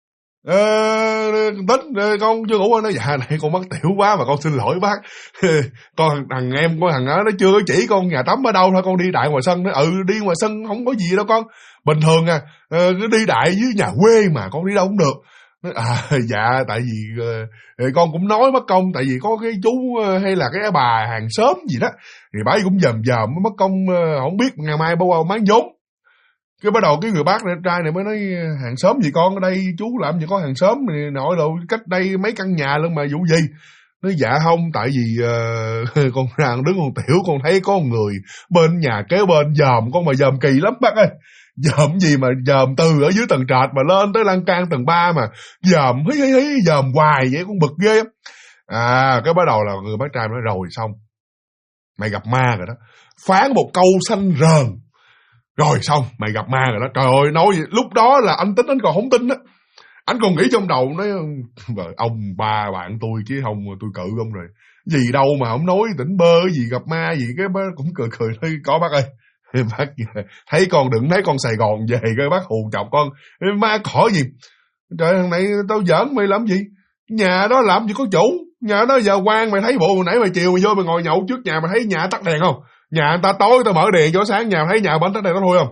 Tính con chưa ngủ. Nói dạ này con mắc tiểu quá mà con xin lỗi bác. Con thằng em của thằng đó nó chưa có chỉ con nhà tắm ở đâu thôi, con đi đại ngoài sân. Nó đi ngoài sân không có gì đâu con, bình thường cứ đi đại dưới nhà quê mà con đi đâu cũng được. Dạ tại vì con cũng nói mất công, tại vì có cái chú hay là cái bà hàng xóm gì đó thì bà ấy cũng dòm mất công không biết ngày mai bao bán vốn. Cái bắt đầu cái người bác trai này mới nói hàng xóm gì con, ở đây chú làm gì có hàng xóm này nội đâu, cách đây mấy căn nhà luôn mà vụ gì. Nói dạ không, tại vì con đang đứng con tiểu, con thấy có người bên nhà kế bên dòm con mà dòm kỳ lắm bác ơi. Dòm gì mà dòm từ ở dưới tầng trệt mà lên tới lan can tầng 3 mà dòm hí dòm hoài vậy, con bực ghê. Cái bắt đầu là người bác trai nói rồi xong, mày gặp ma rồi đó, phán một câu xanh rờn. Rồi xong, mày gặp ma rồi đó. Trời ơi, nói vậy, lúc đó là anh Tính anh còn không tin á. Anh còn nghĩ trong đầu, nói ông ba bạn tôi chứ không tôi cự ông rồi. Gì đâu mà ông nói tỉnh bơ gì gặp ma gì, cái bác cũng cười thôi, có bác ơi. Bác thấy con đừng thấy con Sài Gòn về coi bác hù chọc con. Ma cỏ gì. Trời thằng này tao giỡn mày làm gì? Nhà đó làm gì có chủ. Nhà đó giờ quan mày thấy bộ hồi nãy mày chiều mày vô mày ngồi nhậu trước nhà mày thấy nhà tắt đèn không? Nhà người ta tối tao mở đèn cho sáng, nhà mày thấy nhà bánh tắt đèn đó thôi không?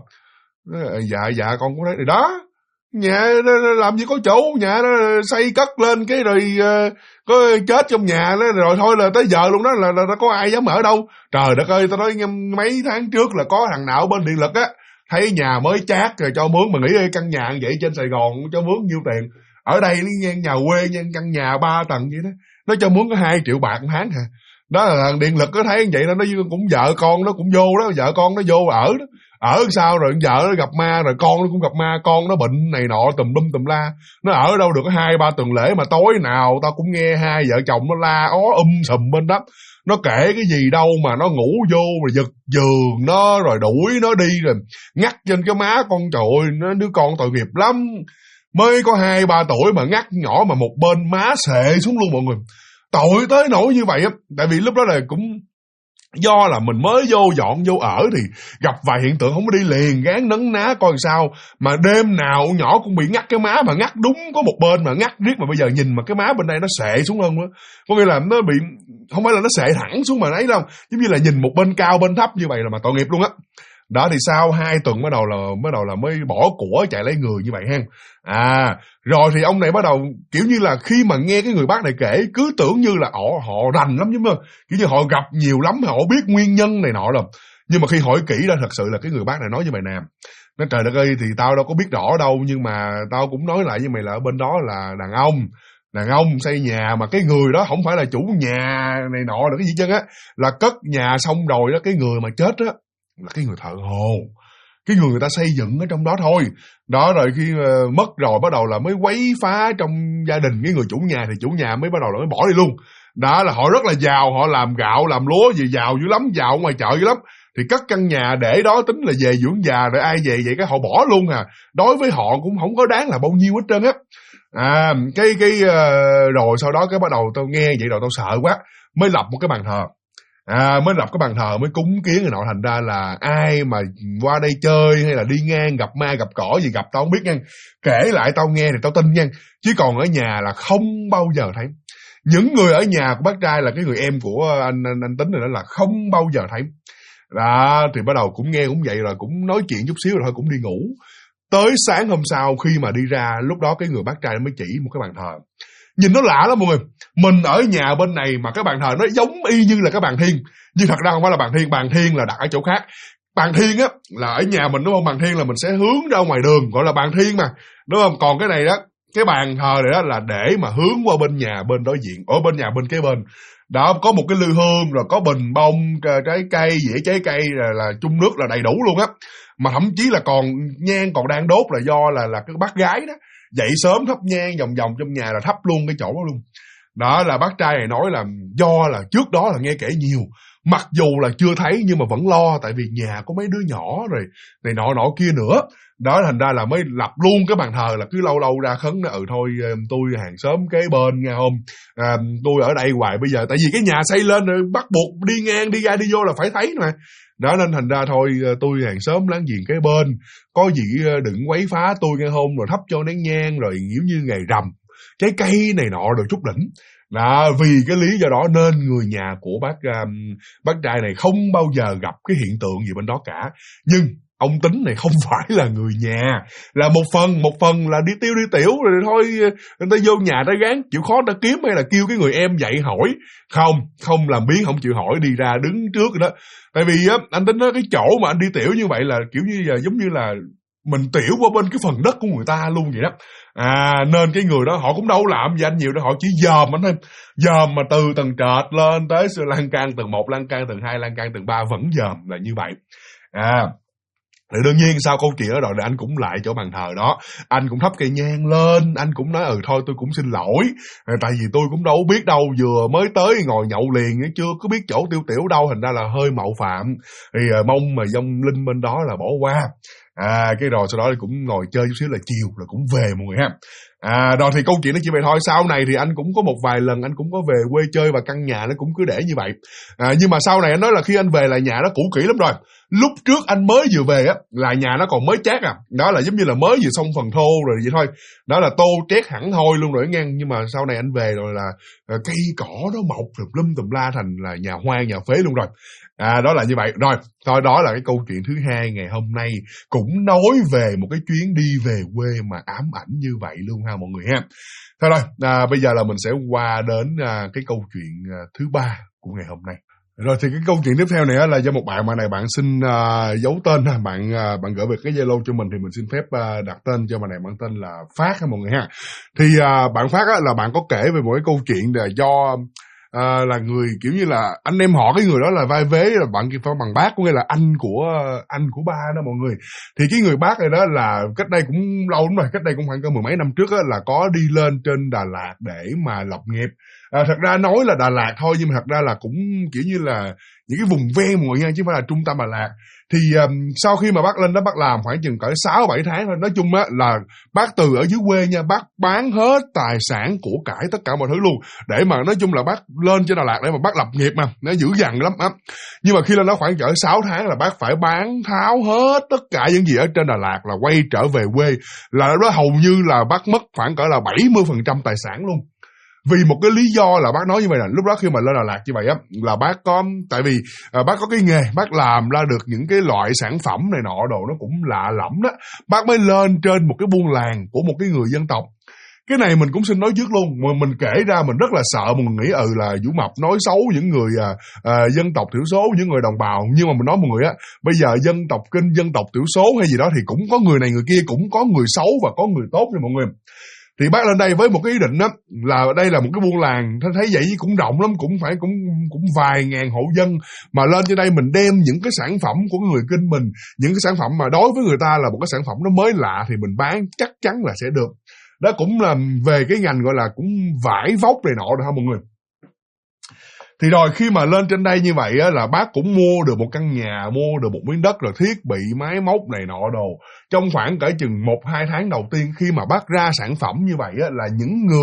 Dạ con cũng thấy rồi đó. Nhà làm gì có chủ, nhà nó xây cất lên cái rồi có chết trong nhà đó, rồi thôi là tới giờ luôn đó là có ai dám ở đâu. Trời đất ơi, tao nói mấy tháng trước là có thằng nào bên điện lực á thấy nhà mới chát rồi cho mướn, mà nghĩ căn nhà như vậy trên Sài Gòn cho mướn nhiêu tiền. Ở đây nhà quê căn nhà 3 tầng vậy đó, nó cho mướn có 2 triệu bạc một tháng hả? Đó là thằng điện lực có thấy vậy đó, nó cũng vợ con nó cũng vô đó, vợ con nó vô ở đó. Ở sao rồi vợ nó gặp ma, rồi con nó cũng gặp ma, con nó bệnh này nọ tùm lum tùm la. Nó ở đâu được có 2-3 tuần lễ mà tối nào tao cũng nghe hai vợ chồng nó la ó sùm bên đó. Nó kể cái gì đâu mà nó ngủ vô rồi giật giường nó rồi đuổi nó đi rồi ngắt trên cái má con. Trời ơi, nó đứa con tội nghiệp lắm. Mới có 2-3 tuổi mà ngắt nhỏ mà một bên má xệ xuống luôn mọi người. Tội tới nỗi như vậy á. Tại vì lúc đó là cũng do là mình mới dọn vô ở thì gặp vài hiện tượng không có đi liền, gán nấn ná coi sao. Mà đêm nào nhỏ cũng bị ngắt cái má, mà ngắt đúng có một bên mà ngắt riết, mà bây giờ nhìn mà cái má bên đây nó xệ xuống hơn nữa. Có nghĩa là nó bị, không phải là nó xệ thẳng xuống mà ấy đâu, giống như là nhìn một bên cao bên thấp như vậy là mà tội nghiệp luôn á. Đó thì sau 2 tuần bắt đầu là mới bỏ của chạy lấy người như vậy ha. Rồi thì ông này bắt đầu kiểu như là khi mà nghe cái người bác này kể cứ tưởng như là họ rành lắm, chứ mà kiểu như họ gặp nhiều lắm, họ biết nguyên nhân này nọ rồi. Nhưng mà khi hỏi kỹ ra thật sự là cái người bác này nói như vậy nè. Nói trời đất ơi, thì tao đâu có biết rõ đâu, nhưng mà tao cũng nói lại với mày là ở bên đó là đàn ông xây nhà, mà cái người đó không phải là chủ nhà này nọ được cái gì chân á, là cất nhà xong rồi đó, cái người mà chết á là cái người thợ hồ, cái người ta xây dựng ở trong đó thôi. Đó, rồi khi mất rồi bắt đầu là mới quấy phá trong gia đình cái người chủ nhà, thì chủ nhà mới bắt đầu là mới bỏ đi luôn. Đó là họ rất là giàu, họ làm gạo làm lúa gì giàu dữ lắm, giàu ngoài chợ dữ lắm. Thì cất căn nhà để đó tính là về dưỡng già, rồi ai về vậy cái họ bỏ luôn à. Đối với họ cũng không có đáng là bao nhiêu hết trơn á. Rồi sau đó cái bắt đầu tao nghe vậy rồi tao sợ quá, mới lập một cái bàn thờ. Mới lập cái bàn thờ, mới cúng kiến người nọ. Thành ra là ai mà qua đây chơi hay là đi ngang gặp ma gặp cỏ gì gặp tao không biết nha, kể lại tao nghe thì tao tin nha, chứ còn ở nhà là không bao giờ thấy. Những người ở nhà của bác trai là cái người em của anh Tính rồi đó là không bao giờ thấy. Đó thì bắt đầu cũng nghe cũng vậy, rồi cũng nói chuyện chút xíu rồi thôi cũng đi ngủ. Tới sáng hôm sau khi mà đi ra, lúc đó cái người bác trai mới chỉ một cái bàn thờ. Nhìn nó lạ lắm mọi người. Mình ở nhà bên này mà cái bàn thờ nó giống y như là cái bàn thiên, nhưng thật ra không phải là bàn thiên là đặt ở chỗ khác. Bàn thiên á là ở nhà mình đúng không, bàn thiên là mình sẽ hướng ra ngoài đường, gọi là bàn thiên mà, đúng không? Còn cái này đó, cái bàn thờ này đó là để mà hướng qua bên nhà bên đối diện, ở bên nhà bên kế bên. Đó, có một cái lư hương, rồi có bình bông, trái cây, dĩa trái cây, là chung nước là đầy đủ luôn á. Mà thậm chí là còn nhang còn đang đốt là do là cái bác gái đó dậy sớm thắp nhang vòng vòng trong nhà là thắp luôn cái chỗ đó luôn. Đó là bác trai này nói là do là trước đó là nghe kể nhiều, mặc dù là chưa thấy nhưng mà vẫn lo, tại vì nhà có mấy đứa nhỏ rồi này nọ kia nữa. Đó thành ra là mới lập luôn cái bàn thờ, là cứ lâu lâu ra khấn nó thôi tôi hàng xóm kế bên nghe không, tôi ở đây hoài bây giờ, tại vì cái nhà xây lên rồi bắt buộc đi ngang đi ra đi vô là phải thấy mà. Đó nên thành ra thôi tôi hàng xóm láng giềng kế bên có gì đừng quấy phá tôi nghe không, rồi thắp cho nén nhang, rồi kiểu như ngày rằm trái cây này nọ rồi chút đỉnh. Đó, vì cái lý do đó nên người nhà của bác trai này không bao giờ gặp cái hiện tượng gì bên đó cả. Nhưng ông Tính này không phải là người nhà, là một phần là đi tiểu rồi thôi người ta vô nhà ta gán chịu khó ta kiếm, hay là kêu cái người em dạy hỏi. Không làm biến, không chịu hỏi, đi ra đứng trước rồi đó. Tại vì á anh Tính nói cái chỗ mà anh đi tiểu như vậy là kiểu như là giống như là mình tiểu qua bên cái phần đất của người ta luôn vậy đó. Nên cái người đó họ cũng đâu làm gì anh nhiều đâu, họ chỉ dòm anh thôi, dòm mà từ tầng trệt lên tới lan can tầng 1, lan can tầng 2, lan can tầng 3 vẫn dòm là như vậy. Thì đương nhiên sau câu chuyện đó rồi anh cũng lại chỗ bàn thờ đó, anh cũng thắp cây nhang lên, anh cũng nói thôi tôi cũng xin lỗi, tại vì tôi cũng đâu biết đâu, vừa mới tới ngồi nhậu liền, chưa có biết chỗ tiêu tiểu đâu, thành ra là hơi mạo phạm, thì mong mà vong linh bên đó là bỏ qua. Cái rồi sau đó thì cũng ngồi chơi chút xíu là chiều rồi cũng về mọi người ha. Rồi thì câu chuyện nó chỉ vậy thôi. Sau này thì anh cũng có một vài lần anh cũng có về quê chơi và căn nhà nó cũng cứ để như vậy. Nhưng mà sau này anh nói là khi anh về là nhà nó cũ kỹ lắm rồi. Lúc trước anh mới vừa về á là nhà nó còn mới chát đó là giống như là mới vừa xong phần thô rồi vậy thôi, đó là tô trét hẳn hoi luôn rồi ngang. Nhưng mà sau này anh về rồi là cây cỏ nó mọc tùm la thành là nhà hoang nhà phế luôn rồi. Đó là như vậy rồi. Thôi đó là cái câu chuyện thứ hai ngày hôm nay, cũng nói về một cái chuyến đi về quê mà ám ảnh như vậy luôn ha mọi người ha. Thôi rồi, bây giờ là mình sẽ qua đến cái câu chuyện thứ ba của ngày hôm nay. Rồi thì cái câu chuyện tiếp theo này là do một bạn này bạn xin giấu tên ha, bạn gửi về cái Zalo cho mình thì mình xin phép đặt tên cho bạn này, bạn tên là Phát ha mọi người ha. Thì bạn Phát á, là bạn có kể về một cái câu chuyện là do là người kiểu như là anh em họ cái người đó là vai vế, là bạn kia phải bằng bác, có nghĩa là anh của ba đó mọi người. Thì cái người bác này đó là cách đây cũng lâu lắm rồi, cách đây cũng khoảng cỡ mười mấy năm trước á, là có đi lên trên Đà Lạt để mà lập nghiệp. Thật ra nói là Đà Lạt thôi nhưng mà thật ra là cũng kiểu như là những cái vùng ven mọi người nha, chứ không phải là trung tâm Đà Lạt. Thì sau khi mà bác lên đó bác làm khoảng chừng cỡ 6-7 tháng thôi. Nói chung á là bác từ ở dưới quê nha, bác bán hết tài sản của cải tất cả mọi thứ luôn để mà nói chung là bác lên trên Đà Lạt để mà bác lập nghiệp mà nó dữ dằn lắm á. Nhưng mà khi lên đó khoảng cỡ 6 tháng là bác phải bán tháo hết tất cả những gì ở trên Đà Lạt, là quay trở về quê. Là đó hầu như là bác mất khoảng cỡ là 70% tài sản luôn. Vì một cái lý do là bác nói như vậy là lúc đó khi mà lên Đà Lạt như vậy á, là bác có, tại vì bác có cái nghề, bác làm ra được những cái loại sản phẩm này nọ đồ nó cũng lạ lẫm đó. Bác mới lên trên một cái buôn làng của một cái người dân tộc. Cái này mình cũng xin nói trước luôn, mà mình kể ra mình rất là sợ mình nghĩ là Vũ Mập nói xấu những người dân tộc thiểu số, những người đồng bào. Nhưng mà mình nói mọi người á, bây giờ dân tộc Kinh, dân tộc thiểu số hay gì đó thì cũng có người này người kia, cũng có người xấu và có người tốt nha mọi người. Thì bác lên đây với một cái ý định đó là đây là một cái buôn làng, thấy vậy cũng rộng lắm, cũng vài ngàn hộ dân, mà lên trên đây mình đem những cái sản phẩm của người Kinh mình, những cái sản phẩm mà đối với người ta là một cái sản phẩm nó mới lạ thì mình bán chắc chắn là sẽ được. Đó cũng là về cái ngành gọi là cũng vải vóc này nọ rồi ha mọi người. Thì rồi khi mà lên trên đây như vậy á, là bác cũng mua được một căn nhà, mua được một miếng đất rồi thiết bị máy móc này nọ đồ. Trong khoảng cỡ chừng 1-2 tháng đầu tiên khi mà bác ra sản phẩm như vậy á, là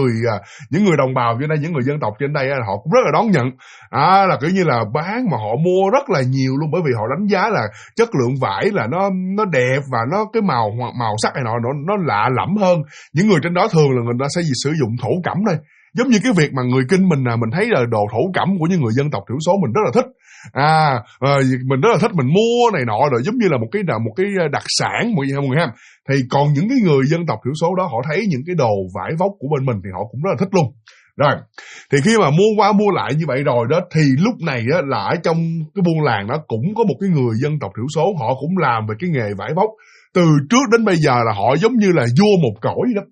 những người đồng bào trên đây, những người dân tộc trên đây á, họ cũng rất là đón nhận. Là kiểu như là bán mà họ mua rất là nhiều luôn, bởi vì họ đánh giá là chất lượng vải là nó đẹp và nó cái màu sắc này nọ nó lạ lẫm hơn. Những người trên đó thường là người ta sẽ sử dụng thổ cẩm thôi. Giống như cái việc mà người Kinh mình thấy là đồ thổ cẩm của những người dân tộc thiểu số mình rất là thích. Mình rất là thích, mình mua này nọ rồi giống như là một cái đặc sản mọi người ha. Thì còn những cái người dân tộc thiểu số đó họ thấy những cái đồ vải vóc của bên mình thì họ cũng rất là thích luôn. Rồi, thì khi mà mua qua mua lại như vậy rồi đó, thì lúc này á, là ở trong cái buôn làng đó cũng có một cái người dân tộc thiểu số, họ cũng làm về cái nghề vải vóc. Từ trước đến bây giờ là họ giống như là vua một cõi đó.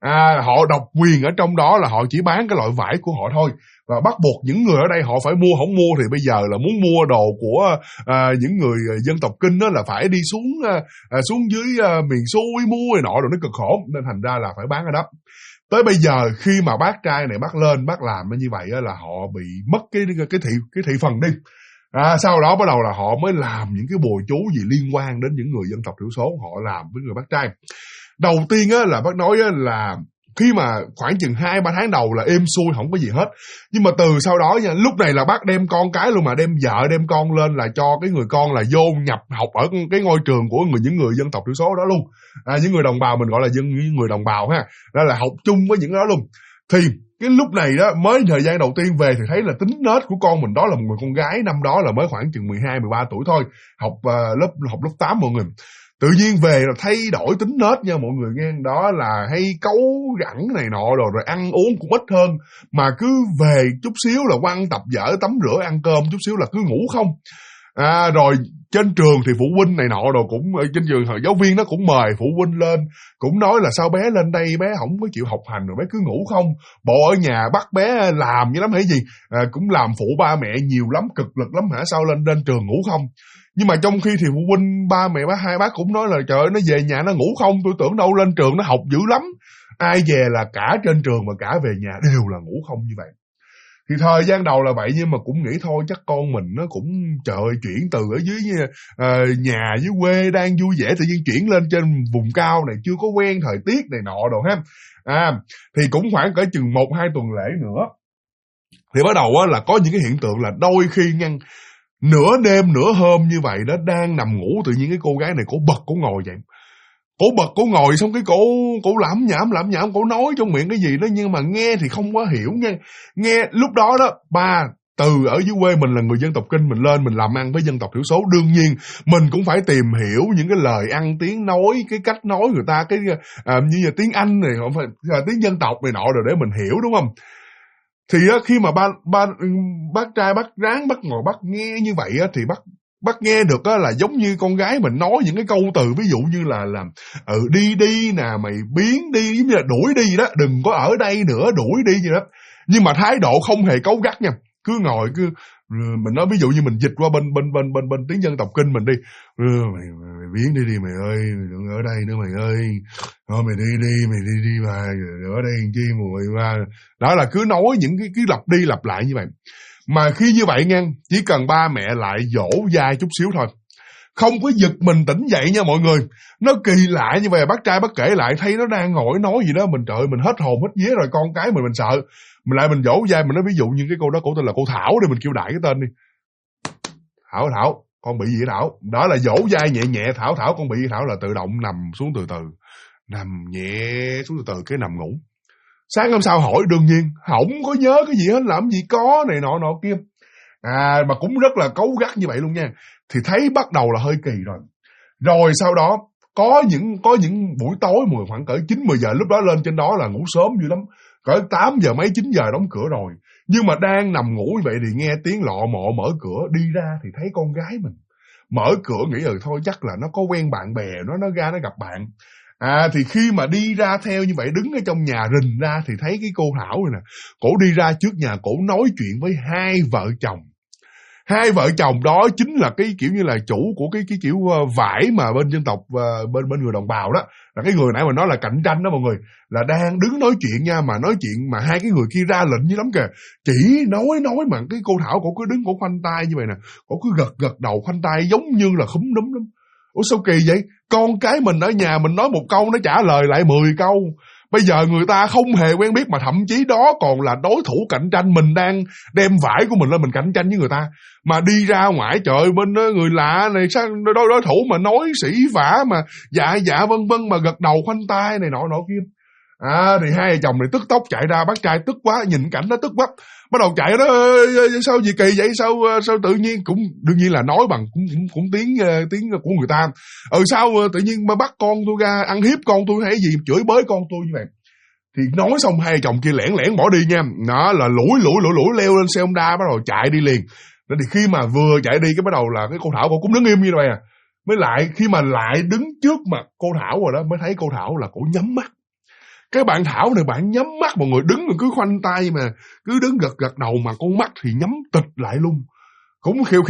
Họ độc quyền ở trong đó, là họ chỉ bán cái loại vải của họ thôi. Và bắt buộc những người ở đây họ phải mua, không mua thì bây giờ là muốn mua đồ của những người dân tộc Kinh đó là phải đi xuống dưới miền xuôi mua này nọ rồi nó cực khổ, nên thành ra là phải bán ở đó. Tới bây giờ khi mà bác trai này bác lên bác làm như vậy á, là họ bị mất cái thị phần đi. Sau đó bắt đầu là họ mới làm những cái bùa chú gì liên quan đến những người dân tộc thiểu số, họ làm với người bác trai. Đầu tiên á, là bác nói á, là khi mà khoảng chừng 2-3 tháng đầu là êm xuôi không có gì hết. Nhưng mà từ sau đó nha, lúc này là bác đem con cái luôn, mà đem vợ đem con lên là cho cái người con là vô nhập học ở cái ngôi trường của những người dân tộc thiểu số đó luôn. Những người đồng bào mình gọi là những người đồng bào ha, đó là học chung với những đó luôn. Thì cái lúc này đó mới thời gian đầu tiên về thì thấy là tính nết của con mình đó là một người con gái, năm đó là mới khoảng chừng 12-13 tuổi thôi, học lớp 8 mọi người. Tự nhiên về là thay đổi tính nết nha mọi người nghe, đó là hay cấu rẳng này nọ rồi ăn uống cũng ít hơn, mà cứ về chút xíu là quăng tập vở tắm rửa ăn cơm chút xíu là cứ ngủ không. Rồi trên trường thì phụ huynh này nọ rồi cũng trên trường giáo viên nó cũng mời phụ huynh lên, cũng nói là sao bé lên đây bé không có chịu học hành rồi bé cứ ngủ không, bộ ở nhà bắt bé làm như lắm hay gì, cũng làm phụ ba mẹ nhiều lắm, cực lực lắm hả, sao lên trường ngủ không. Nhưng mà trong khi thì phụ huynh ba mẹ bác hai bác cũng nói là trời ơi nó về nhà nó ngủ không, tôi tưởng đâu lên trường nó học dữ lắm. Ai về là cả trên trường và cả về nhà đều là ngủ không như vậy. Thì thời gian đầu là vậy, nhưng mà cũng nghĩ thôi chắc con mình nó cũng trời chuyển từ ở dưới nhà dưới quê đang vui vẻ tự nhiên chuyển lên trên vùng cao này, chưa có quen thời tiết này nọ đồ ha. Thì cũng khoảng cỡ chừng 1-2 tuần lễ nữa thì bắt đầu là có những cái hiện tượng là đôi khi ngăn nửa đêm nửa hôm như vậy đó, đang nằm ngủ tự nhiên cái cô gái này cổ bật cổ ngồi vậy. Cổ bật cổ ngồi xong cái cổ lẩm nhẩm cổ nói trong miệng cái gì đó, nhưng mà nghe thì không có hiểu nha. Nghe lúc đó đó, ba từ ở dưới quê mình là người dân tộc Kinh, mình lên mình làm ăn với dân tộc thiểu số, đương nhiên mình cũng phải tìm hiểu những cái lời ăn tiếng nói, cái cách nói người ta, cái như là tiếng Anh này, không phải tiếng dân tộc này nọ rồi để mình hiểu, đúng không? Thì khi mà bác trai bác ráng bác ngồi bác nghe như vậy thì bác nghe được là giống như con gái mình nói những cái câu từ, ví dụ như là đi nè, mày biến đi, giống như là đuổi đi đó, đừng có ở đây nữa, đuổi đi gì đó. Nhưng mà thái độ không hề cáu gắt nha, cứ ngồi mình nói, ví dụ như mình dịch qua bên tiếng dân tộc Kinh mình đi, mày biến đi mày ơi, đừng ở đây nữa mày ơi, thôi mày đi mà ở đây làm chi mùi mà. Đó là cứ nói những cái lặp đi lặp lại như vậy. Mà khi như vậy nha, chỉ cần ba mẹ lại dỗ dai chút xíu thôi, không có giật mình tỉnh dậy nha mọi người. Nó kỳ lạ như vậy, bác trai bác kể lại thấy nó đang ngồi nói gì đó, mình trời ơi, mình hết hồn hết vía rồi, con cái mình sợ. Mình lại mình dỗ dai, mình nói ví dụ như cái cô đó, cổ tên là cô Thảo đi, mình kêu đại cái tên đi. Thảo, con bị gì vậy Thảo? Đó là dỗ dai nhẹ nhẹ, Thảo con bị gì? Thảo là tự động nằm xuống từ từ, nằm nhẹ xuống từ từ cái nằm ngủ. Sáng hôm sau hỏi, đương nhiên không có nhớ cái gì hết, làm gì có này nọ kia. Mà cũng rất là cáu gắt như vậy luôn nha. Thì thấy bắt đầu là hơi kỳ rồi. Rồi sau đó có những buổi tối khoảng cỡ 9-10 giờ, lúc đó lên trên đó là ngủ sớm dữ lắm, cỡ 8 giờ mấy 9 giờ đóng cửa rồi. Nhưng mà đang nằm ngủ như vậy thì nghe tiếng lọ mọ mở cửa, đi ra thì thấy con gái mình. Mở cửa nghĩ thôi chắc là nó có quen bạn bè, nó ra nó gặp bạn. Thì khi mà đi ra theo như vậy, đứng ở trong nhà rình ra thì thấy cái cô Thảo này nè, cổ đi ra trước nhà, cổ nói chuyện với hai vợ chồng. Hai vợ chồng đó chính là cái kiểu như là chủ của cái kiểu vải mà bên dân tộc bên người đồng bào đó, là cái người nãy mà nói là cạnh tranh đó mọi người, là đang đứng nói chuyện nha, mà nói chuyện mà hai cái người kia ra lệnh như lắm kìa, chỉ nói mà cái cô Thảo cổ cứ đứng cổ khoanh tay như vậy nè, cổ cứ gật đầu khoanh tay giống như là khúm núm lắm. Ủa sao kỳ vậy? Con cái mình ở nhà mình nói một câu nó trả lời lại 10 câu. Bây giờ người ta không hề quen biết mà thậm chí đó còn là đối thủ cạnh tranh, mình đang đem vải của mình lên mình cạnh tranh với người ta. Mà đi ra ngoài trời bên người lạ này sao đối thủ mà nói sĩ vả mà dạ vân vân mà gật đầu khoanh tay này nọ kia. Thì hai vợ chồng này tức tốc chạy ra, bác trai tức quá, nhìn cảnh đó tức quá, bắt đầu chạy đó, sao gì kỳ vậy, sao tự nhiên, cũng đương nhiên là nói bằng cũng tiếng của người ta. Sao tự nhiên mà bắt con tôi ra ăn hiếp con tôi hay gì, chửi bới con tôi như vậy. Thì nói xong hai vợ chồng kia lẻn bỏ đi nha. Đó là lủi leo lên xe Honda bắt đầu chạy đi liền. Đó thì khi mà vừa chạy đi cái bắt đầu là cái cô Thảo cô cũng đứng im như vậy mới lại khi mà lại đứng trước mặt cô Thảo rồi đó mới thấy cô Thảo là cổ nhắm mắt. Cái bạn Thảo này bạn nhắm mắt, mọi người đứng mà cứ khoanh tay mà cứ đứng gật đầu mà con mắt thì nhắm tịch lại luôn. Cũng khiêu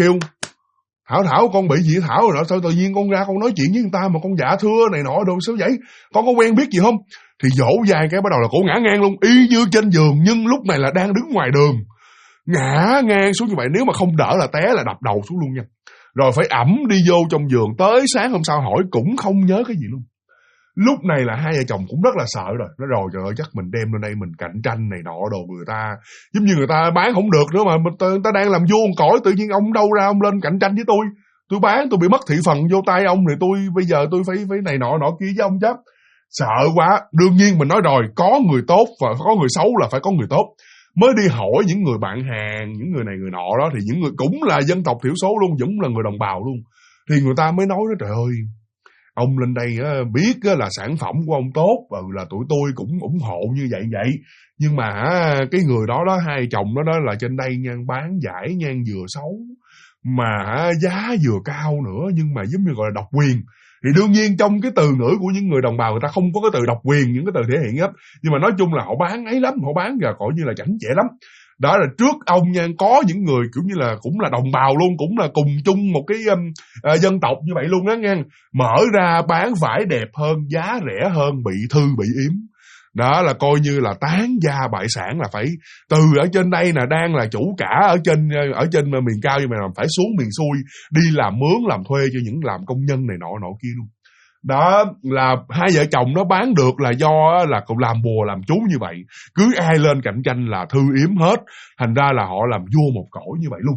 Thảo con bị gì Thảo rồi đó, sao tự nhiên con ra con nói chuyện với người ta mà con dạ thưa này nọ đồ, sao vậy, con có quen biết gì không? Thì dỗ dai cái bắt đầu là cổ ngã ngang luôn, y như trên giường, nhưng lúc này là đang đứng ngoài đường, ngã ngang xuống như vậy, nếu mà không đỡ là té là đập đầu xuống luôn nha. Rồi phải ẵm đi vô trong giường, tới sáng hôm sau hỏi cũng không nhớ cái gì luôn. Lúc này là hai vợ chồng cũng rất là sợ rồi. Nói rồi trời ơi chắc mình đem lên đây mình cạnh tranh này nọ đồ, người ta giống như người ta bán không được nữa mà người ta đang làm vuông cõi, tự nhiên ông đâu ra ông lên cạnh tranh với tôi bán tôi bị mất thị phần vô tay ông rồi, tôi bây giờ tôi phải này nọ kia với ông chắc. Sợ quá, đương nhiên mình nói rồi, có người tốt và có người xấu là phải có người tốt. Mới đi hỏi những người bạn hàng, những người này người nọ đó, thì những người cũng là dân tộc thiểu số luôn, cũng là người đồng bào luôn. Thì người ta mới nói đó, trời ơi, ông lên đây biết là sản phẩm của ông tốt và là tụi tôi cũng ủng hộ như vậy. Nhưng mà cái người đó hai chồng đó là trên đây nha, bán giải nha vừa xấu mà giá vừa cao nữa, nhưng mà giống như gọi là độc quyền. Thì đương nhiên trong cái từ ngữ của những người đồng bào người ta không có cái từ độc quyền, những cái từ thể hiện hết. Nhưng mà nói chung là họ bán ấy lắm, họ bán là coi như là chảnh chẽ lắm. Đó là trước ông nha, có những người kiểu như là cũng là đồng bào luôn, cũng là cùng chung một cái dân tộc như vậy luôn đó nha. Mở ra bán vải đẹp hơn, giá rẻ hơn, bị thư bị yếm. Đó là coi như là tán gia bại sản, là phải từ ở trên đây là đang là chủ cả ở trên miền cao, nhưng mà phải xuống miền xuôi đi làm mướn làm thuê cho những làm công nhân này nọ kia luôn. Đó là hai vợ chồng nó bán được là do là cậu làm bùa làm chú như vậy, cứ ai lên cạnh tranh là thư yếm hết, thành ra là họ làm vua một cõi như vậy luôn.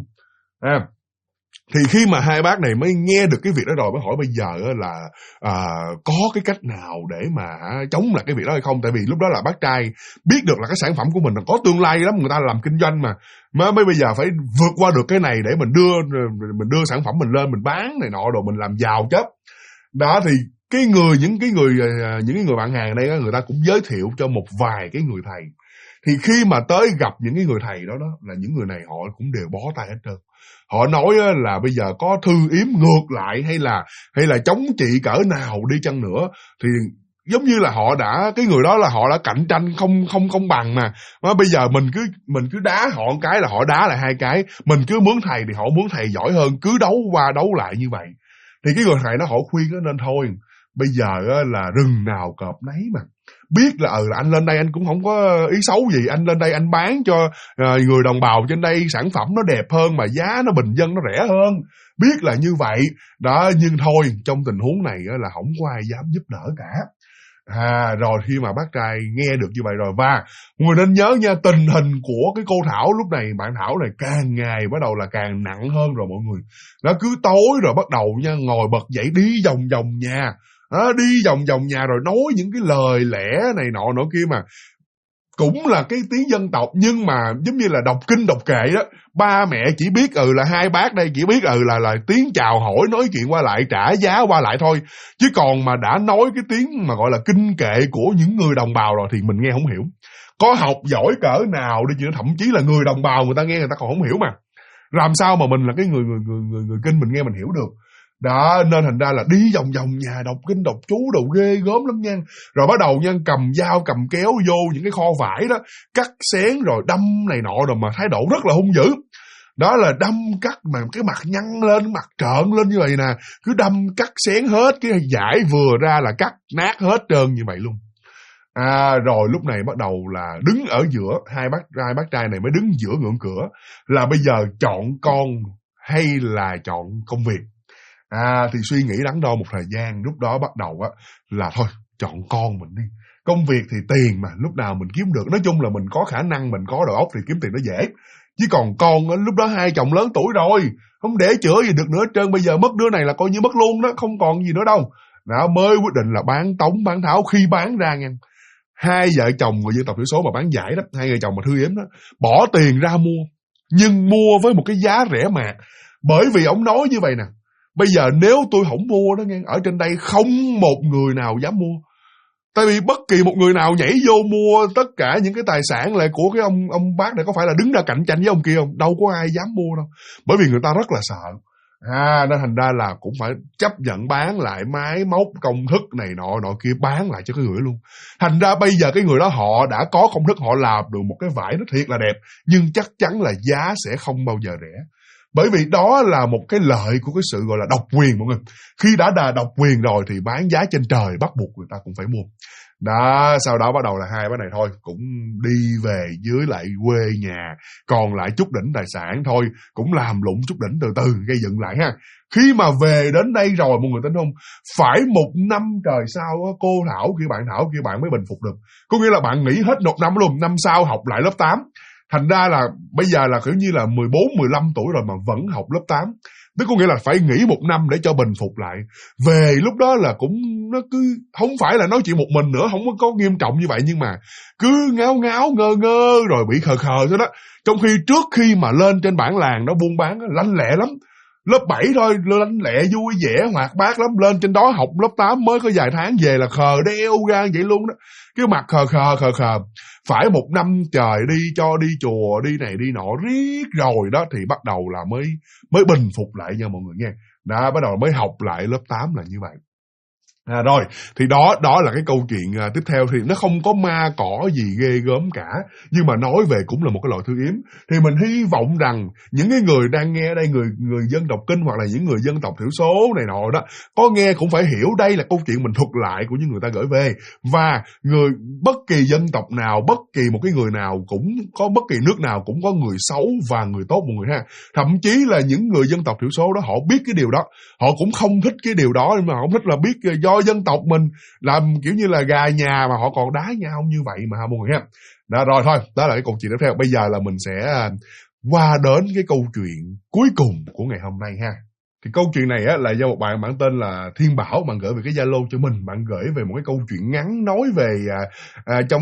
Thì khi mà hai bác này mới nghe được cái việc đó rồi mới hỏi bây giờ là có cái cách nào để mà chống lại cái việc đó hay không, tại vì lúc đó là bác trai biết được là cái sản phẩm của mình là có tương lai lắm, người ta làm kinh doanh mà mới bây giờ phải vượt qua được cái này để mình đưa sản phẩm mình lên mình bán này nọ rồi mình làm giàu chết. Đó thì những cái người bạn hàng đây người ta cũng giới thiệu cho một vài cái người thầy. Thì khi mà tới gặp những cái người thầy đó là những người này họ cũng đều bó tay hết trơn. Họ nói là bây giờ có thư yếm ngược lại hay là chống chị cỡ nào đi chăng nữa thì giống như là cái người đó là họ đã cạnh tranh không bằng mà bây giờ mình cứ đá họ một cái là họ đá lại hai cái, mình cứ mướn thầy thì họ mướn thầy giỏi hơn, cứ đấu qua đấu lại như vậy. Thì cái người thầy đó họ khuyên đó, nên thôi bây giờ là rừng nào cọp nấy mà, biết là là anh lên đây anh cũng không có ý xấu gì, anh lên đây anh bán cho người đồng bào trên đây sản phẩm nó đẹp hơn mà giá nó bình dân nó rẻ hơn, biết là như vậy đó, nhưng thôi trong tình huống này là không có ai dám giúp đỡ cả. Rồi khi mà bác trai nghe được như vậy rồi, và người nên nhớ nha, tình hình của cái cô Thảo lúc này, bạn Thảo này càng ngày bắt đầu là càng nặng hơn rồi mọi người. Nó cứ tối rồi bắt đầu nha ngồi bật dậy đi vòng vòng nhà, đi vòng vòng nhà rồi nói những cái lời lẽ này nọ kia mà cũng là cái tiếng dân tộc, nhưng mà giống như là đọc kinh đọc kệ đó. Ba mẹ chỉ biết là hai bác đây chỉ biết là tiếng chào hỏi nói chuyện qua lại trả giá qua lại thôi, chứ còn mà đã nói cái tiếng mà gọi là kinh kệ của những người đồng bào rồi thì mình nghe không hiểu. Có học giỏi cỡ nào đi chứ thậm chí là người đồng bào người ta nghe người ta còn không hiểu mà làm sao mà mình là cái người kinh mình nghe mình hiểu được. Đó, nên thành ra là đi vòng vòng nhà đọc kinh đọc chú đồ ghê gớm lắm nha. Rồi bắt đầu nha cầm dao cầm kéo vô những cái kho vải đó, cắt xén rồi đâm này nọ, rồi mà thái độ rất là hung dữ. Đó là đâm cắt mà cái mặt nhăn lên, mặt trợn lên như vậy nè, cứ đâm cắt xén hết, cái vải vừa ra là cắt nát hết trơn như vậy luôn. Rồi lúc này bắt đầu là đứng ở giữa, hai bác trai này mới đứng giữa ngưỡng cửa, là bây giờ chọn con hay là chọn công việc. Thì suy nghĩ đắn đo một thời gian, lúc đó bắt đầu là thôi chọn con mình đi. Công việc thì tiền mà, lúc nào mình kiếm được. Nói chung là mình có khả năng, mình có đầu óc thì kiếm tiền nó dễ. Chứ còn con lúc đó hai chồng lớn tuổi rồi, không để chữa gì được nữa hết trơn. Bây giờ mất đứa này là coi như mất luôn đó, không còn gì nữa đâu. Đó, mới quyết định là bán Tống bán Tháo. Khi bán ra nha, hai vợ chồng người dân tộc thiểu số mà bán giải đó, hai vợ chồng mà thư yếm đó, bỏ tiền ra mua, nhưng mua với một cái giá rẻ mạt. Bởi vì ông nói như vậy nè, bây giờ nếu tôi không mua đó nghe, ở trên đây không một người nào dám mua. Tại vì bất kỳ một người nào nhảy vô mua tất cả những cái tài sản lại của cái ông bác này có phải là đứng ra cạnh tranh với ông kia không? Đâu có ai dám mua đâu. Bởi vì người ta rất là sợ. Nên thành ra là cũng phải chấp nhận bán lại máy móc công thức này nọ kia, bán lại cho cái người luôn. Thành ra bây giờ cái người đó họ đã có công thức, họ làm được một cái vải nó thiệt là đẹp, nhưng chắc chắn là giá sẽ không bao giờ rẻ. Bởi vì đó là một cái lợi của cái sự gọi là độc quyền mọi người. Khi đã độc quyền rồi thì bán giá trên trời, bắt buộc người ta cũng phải mua. Đó, sau đó bắt đầu là hai bác này thôi cũng đi về dưới lại quê nhà, còn lại chút đỉnh tài sản thôi, cũng làm lụng chút đỉnh từ từ gây dựng lại ha. Khi mà về đến đây rồi mọi người tin không, phải 1 năm trời sau cô Thảo kia bạn mới bình phục được. Có nghĩa là bạn nghỉ hết 1 năm luôn, năm sau học lại lớp 8. Thành ra là bây giờ là kiểu như là 14, 15 tuổi rồi mà vẫn học lớp 8. Tức có nghĩa là phải nghỉ 1 năm để cho bình phục lại. Về lúc đó là cũng nó cứ không phải là nói chuyện một mình nữa, không có nghiêm trọng như vậy, nhưng mà cứ ngáo ngơ rồi bị khờ thế đó. Trong khi trước khi mà lên trên bản làng nó buôn bán lanh lẹ lắm. Lớp 7 thôi, lanh lẹ vui vẻ hoạt bát lắm, lên trên đó học lớp 8 mới có vài tháng về là khờ đeo gan vậy luôn đó. Cái mặt khờ. Phải 1 năm trời đi cho đi chùa, đi này đi nọ riết rồi đó thì bắt đầu là mới bình phục lại nha mọi người nghe. Đó, bắt đầu mới học lại lớp 8 là như vậy. Rồi, thì đó là cái câu chuyện tiếp theo. Thì nó không có ma cỏ gì ghê gớm cả, nhưng mà nói về cũng là một cái loại thư yếm. Thì mình hy vọng rằng những cái người đang nghe ở đây, người dân tộc Kinh hoặc là những người dân tộc thiểu số này nọ đó, có nghe cũng phải hiểu đây là câu chuyện mình thuật lại của những người ta gửi về. Và bất kỳ dân tộc nào, bất kỳ một cái người nào cũng có, bất kỳ nước nào cũng có người xấu và người tốt mọi người ha. Thậm chí là những người dân tộc thiểu số đó họ biết cái điều đó, họ cũng không thích cái điều đó, mà họ không thích là biết do dân tộc mình làm kiểu như là gà nhà mà họ còn đá nhau như vậy mà mọi người ha. Đó, rồi thôi, đó là cái câu chuyện tiếp theo. Bây giờ là mình sẽ qua đến cái câu chuyện cuối cùng của ngày hôm nay ha. Thì câu chuyện này á là do một bạn tên là Thiên Bảo, bạn gửi về cái Zalo cho mình. Bạn gửi về một cái câu chuyện ngắn nói về trong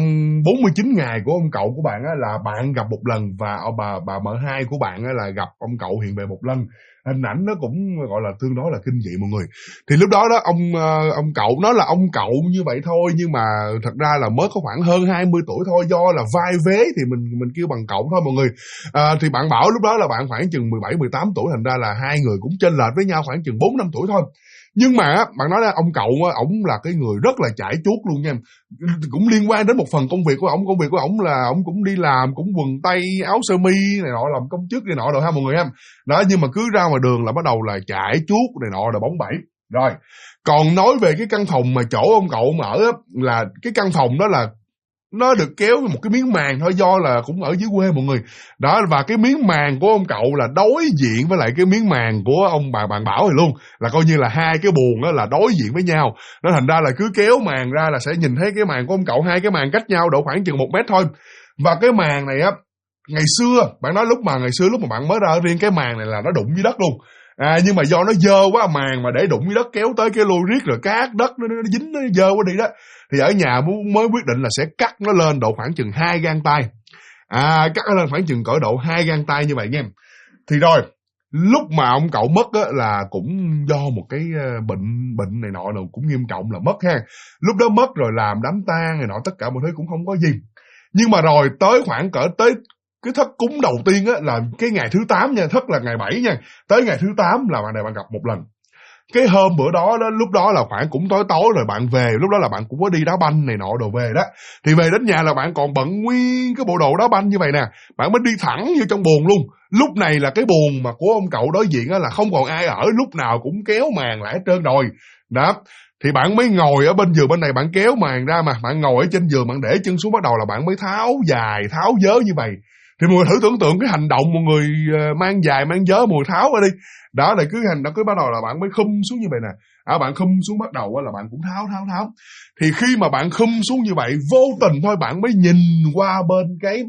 49 ngày của ông cậu của bạn á là bạn gặp một lần, và bà mợ hai của bạn á là gặp ông cậu hiện về một lần. Hình ảnh nó cũng gọi là tương đối là kinh dị mọi người. Thì lúc đó ông cậu nói là ông cậu như vậy thôi, nhưng mà thật ra là mới có khoảng hơn 20 tuổi thôi, do là vai vế thì mình kêu bằng cậu thôi mọi người. Thì bạn bảo lúc đó là bạn khoảng chừng 17-18 tuổi, thành ra là hai người cũng chênh lệch với nhau khoảng chừng 4-5 tuổi thôi. Nhưng mà bạn nói là ông cậu ổng là cái người rất là chải chuốt luôn nha. Cũng liên quan đến một phần công việc của ổng. Công việc của ổng là ổng cũng đi làm, cũng quần tây áo sơ mi này nọ, làm công chức này nọ rồi ha mọi người ha. Đó, nhưng mà cứ ra ngoài đường là bắt đầu là chải chuốt này nọ rồi bóng bẩy. Rồi, còn nói về cái căn phòng mà chỗ ông cậu ở á, là cái căn phòng đó là nó được kéo một cái miếng màn thôi, do là cũng ở dưới quê mọi người. Đó, và cái miếng màn của ông cậu là đối diện với lại cái miếng màn của ông bạn Bảo này luôn. Là coi như là hai cái buồng đó là đối diện với nhau. Nó thành ra là cứ kéo màn ra là sẽ nhìn thấy cái màn của ông cậu, hai cái màn cách nhau độ khoảng chừng 1 mét thôi. Và cái màn này á, ngày xưa, bạn nói lúc mà bạn mới ra riêng cái màn này là nó đụng dưới đất luôn. Nhưng mà do nó dơ quá, màn mà để đụng dưới đất kéo tới cái lôi riết rồi cát đất nó dính, nó dơ quá đi đó. Thì ở nhà mới quyết định là sẽ cắt nó lên độ khoảng chừng 2 gang tay. Cắt nó lên khoảng chừng cỡ độ 2 gang tay như vậy nha. Thì rồi, lúc mà ông cậu mất á, là cũng do một cái bệnh này nọ cũng nghiêm trọng là mất ha. Lúc đó mất rồi làm đám tang này nọ, tất cả mọi thứ cũng không có gì. Nhưng mà rồi tới khoảng cỡ tới cái thất cúng đầu tiên á, là cái ngày thứ 8 nha, thất là ngày 7 nha. Tới ngày thứ 8 là bạn này bạn gặp một lần. Cái hôm bữa đó, lúc đó là khoảng cũng tối rồi bạn về, lúc đó là bạn cũng có đi đá banh này nọ đồ về đó. Thì về đến nhà là bạn còn bận nguyên cái bộ đồ đá banh như vậy nè, bạn mới đi thẳng vô trong buồng luôn. Lúc này là cái buồng mà của ông cậu đối diện á là không còn ai ở, lúc nào cũng kéo màn lại hết trơn rồi. Đó, thì bạn mới ngồi ở bên giường bên này, bạn kéo màn ra mà, bạn ngồi ở trên giường, bạn để chân xuống, bắt đầu là bạn mới tháo dài, tháo vớ như vậy. Thì mọi người thử tưởng tượng cái hành động mọi người mang dài, mang vớ, mọi người tháo ra đi. Đó là cứ hành động, cứ bắt đầu là bạn mới khum xuống như vậy nè. Bạn khum xuống bắt đầu là bạn cũng tháo. Thì khi mà bạn khum xuống như vậy, vô tình thôi bạn mới nhìn qua bên cái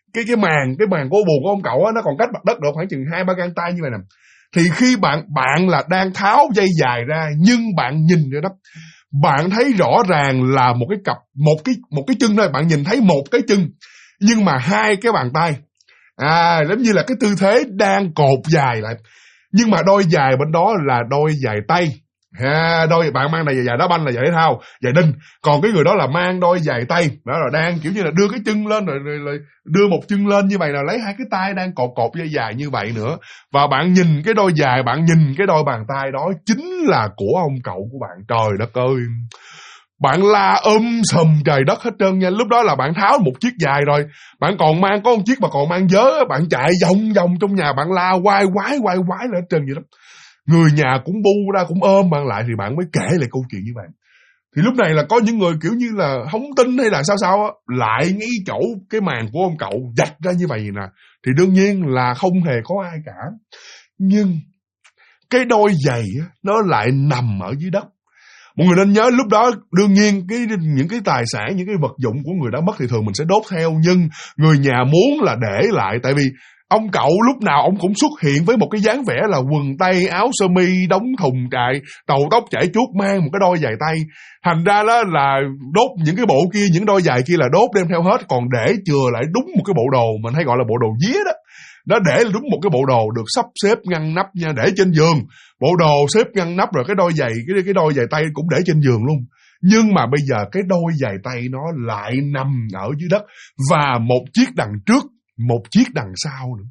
màn của buồng của ông cậu á, nó còn cách mặt đất độ khoảng chừng 2-3 gang tay như vậy nè. Thì khi bạn là đang tháo dây dài ra, nhưng bạn nhìn rồi đó, bạn thấy rõ ràng là một cái chân thôi, bạn nhìn thấy một cái chân, nhưng mà hai cái bàn tay, giống như là cái tư thế đang cột dài lại. Nhưng mà đôi giày bên đó là đôi giày tay. Đôi bạn mang này giày đá banh là giày thể thao, giày đinh. Còn cái người đó là mang đôi giày tay. Đó là đang kiểu như là đưa cái chân lên rồi đưa một chân lên như vậy, là lấy hai cái tay đang cột dây dài như vậy nữa. Và bạn nhìn cái đôi giày, bạn nhìn cái đôi bàn tay đó chính là của ông cậu của bạn. Trời đất ơi, bạn la sùm trời đất hết trơn nha. Lúc đó là bạn tháo một chiếc dài rồi, bạn còn mang có một chiếc mà còn mang vớ, bạn chạy vòng trong nhà, bạn la quay quái là hết trơn vậy đó. Người nhà cũng bu ra, cũng ôm bạn lại, thì bạn mới kể lại câu chuyện như vậy. Thì lúc này là có những người kiểu như là không tin hay là sao á, lại ngay chỗ cái màn của ông cậu vạch ra như vậy nè. Thì đương nhiên là không hề có ai cả. Nhưng cái đôi giày á, nó lại nằm ở dưới đất. Mọi người nên nhớ lúc đó đương nhiên những cái tài sản, những cái vật dụng của người đã mất thì thường mình sẽ đốt theo, nhưng người nhà muốn là để lại, tại vì ông cậu lúc nào ông cũng xuất hiện với một cái dáng vẻ là quần tây áo sơ mi đóng thùng trại, tàu tóc chảy chuốt, mang một cái đôi giày tay. Thành ra đó là đốt những cái bộ kia, những đôi giày kia là đốt đem theo hết, còn để chừa lại đúng một cái bộ đồ mình hay gọi là bộ đồ vía đó. Nó để đúng một cái bộ đồ được sắp xếp ngăn nắp nha, để trên giường. Bộ đồ xếp ngăn nắp rồi cái đôi giày, cái đôi giày tay cũng để trên giường luôn. Nhưng mà bây giờ cái đôi giày tay nó lại nằm ở dưới đất, và một chiếc đằng trước, một chiếc đằng sau nữa.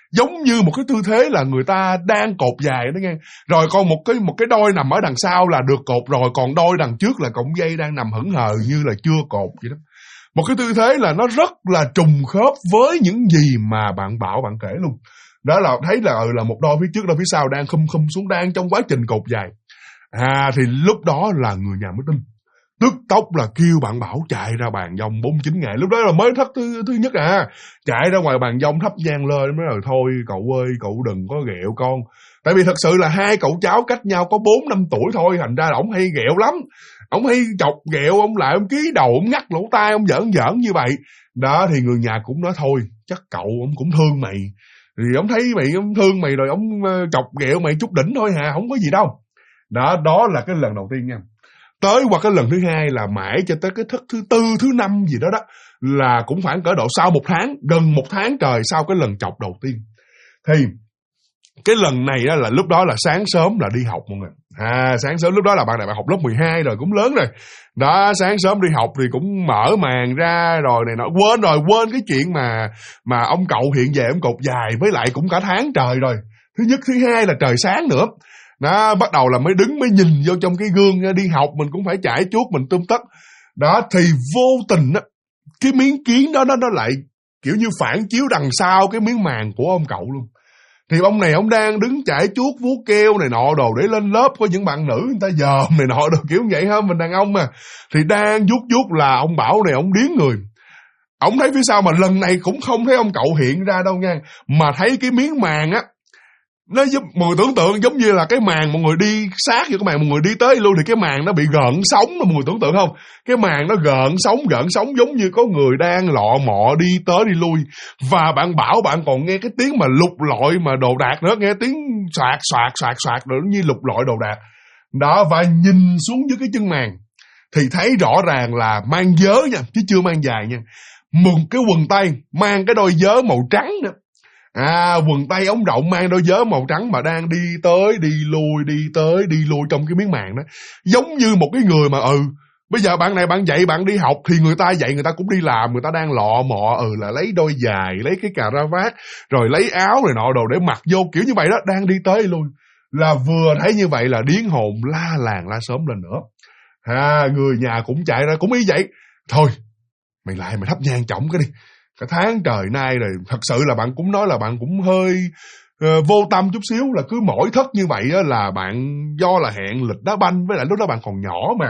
giống như một cái tư thế là người ta đang cột dài đó nghe. Rồi còn một cái đôi nằm ở đằng sau là được cột rồi, còn đôi đằng trước là cọng dây đang nằm hững hờ như là chưa cột vậy đó. Một cái tư thế là nó rất là trùng khớp với những gì mà bạn Bảo bạn kể luôn. Đó là thấy là một đôi phía trước đôi phía sau đang khum xuống, đang trong quá trình cột dài. Thì lúc đó là người nhà mới tin. Tức tốc là kêu bạn Bảo chạy ra bàn dông 49 ngày. Lúc đó là mới thất thứ nhất chạy ra ngoài bàn dông thắp nhang lên mới rồi thôi cậu ơi, cậu đừng có ghẹo con. Tại vì thật sự là hai cậu cháu cách nhau có 4-5 tuổi thôi, thành ra là ông hay ghẹo lắm. Ông hay chọc ghẹo ông lại, ông ký đầu, ông ngắt lỗ tai, ông giỡn như vậy. Đó thì người nhà cũng nói thôi, chắc cậu ông cũng thương mày. Thì ông thấy mày, ông thương mày rồi ông chọc ghẹo mày chút đỉnh thôi không có gì đâu. Đó là cái lần đầu tiên nha. Tới qua cái lần thứ hai là mãi cho tới cái thất thứ tư, thứ năm gì đó là cũng khoảng cỡ độ sau 1 tháng, gần 1 tháng trời sau cái lần chọc đầu tiên. Thì cái lần này là lúc đó là sáng sớm là đi học mọi người. Sáng sớm lúc đó là bạn này bạn học lớp 12 rồi, cũng lớn rồi. Đó, sáng sớm đi học thì cũng mở màn ra rồi này nọ, quên cái chuyện mà ông cậu hiện về ông cột dài, với lại cũng cả tháng trời rồi. Thứ nhất, thứ hai là trời sáng nữa. Đó, bắt đầu là mới nhìn vô trong cái gương đi học, mình cũng phải chải chuốt, mình tươm tất. Đó, thì vô tình cái miếng kiến đó nó lại kiểu như phản chiếu đằng sau cái miếng màn của ông cậu luôn. Thì ông này ông đang đứng chải chuốt vuốt keo này nọ đồ để lên lớp, có những bạn nữ người ta dòm này nọ đồ kiểu vậy ha, mình đàn ông mà. Thì đang vuốt là ông Bảo này ông điếng người. Ông thấy phía sau mà lần này cũng không thấy ông cậu hiện ra đâu nha, mà thấy cái miếng màn nó giúp mọi người tưởng tượng giống như là cái màn mọi người đi sát vô cái màn mọi người đi tới luôn, thì cái màn nó bị gợn sóng đó, mọi người tưởng tượng không? Cái màn nó gợn sóng giống như có người đang lọ mọ đi tới đi lui. Và bạn Bảo bạn còn nghe cái tiếng mà lục lọi mà đồ đạc nữa, nghe tiếng soạt rồi như lục lọi đồ đạc. Đó, và nhìn xuống dưới cái chân màn thì thấy rõ ràng là mang vớ nha, chứ chưa mang dài nha. Một cái quần tây mang cái đôi vớ màu trắng nữa. Quần tây ống rộng mang đôi vớ màu trắng mà đang đi tới đi lui trong cái miếng màn đó. Giống như một cái người mà bây giờ bạn này bạn dạy bạn đi học thì người ta dạy người ta cũng đi làm, người ta đang lọ mọ là lấy đôi giày, lấy cái cà ra vát, rồi lấy áo rồi nọ đồ để mặc vô kiểu như vậy đó, đang đi tới đi lui. Là vừa thấy như vậy là điếng hồn la làng la xóm lên nữa. Người nhà cũng chạy ra cũng ý vậy. Thôi, mày lại mày thắp nhang chổng cái đi. Cả tháng trời nay rồi, thật sự là bạn cũng nói là bạn cũng hơi vô tâm chút xíu, là cứ mỗi thất như vậy là bạn do là hẹn lịch đá banh, với lại lúc đó bạn còn nhỏ mà,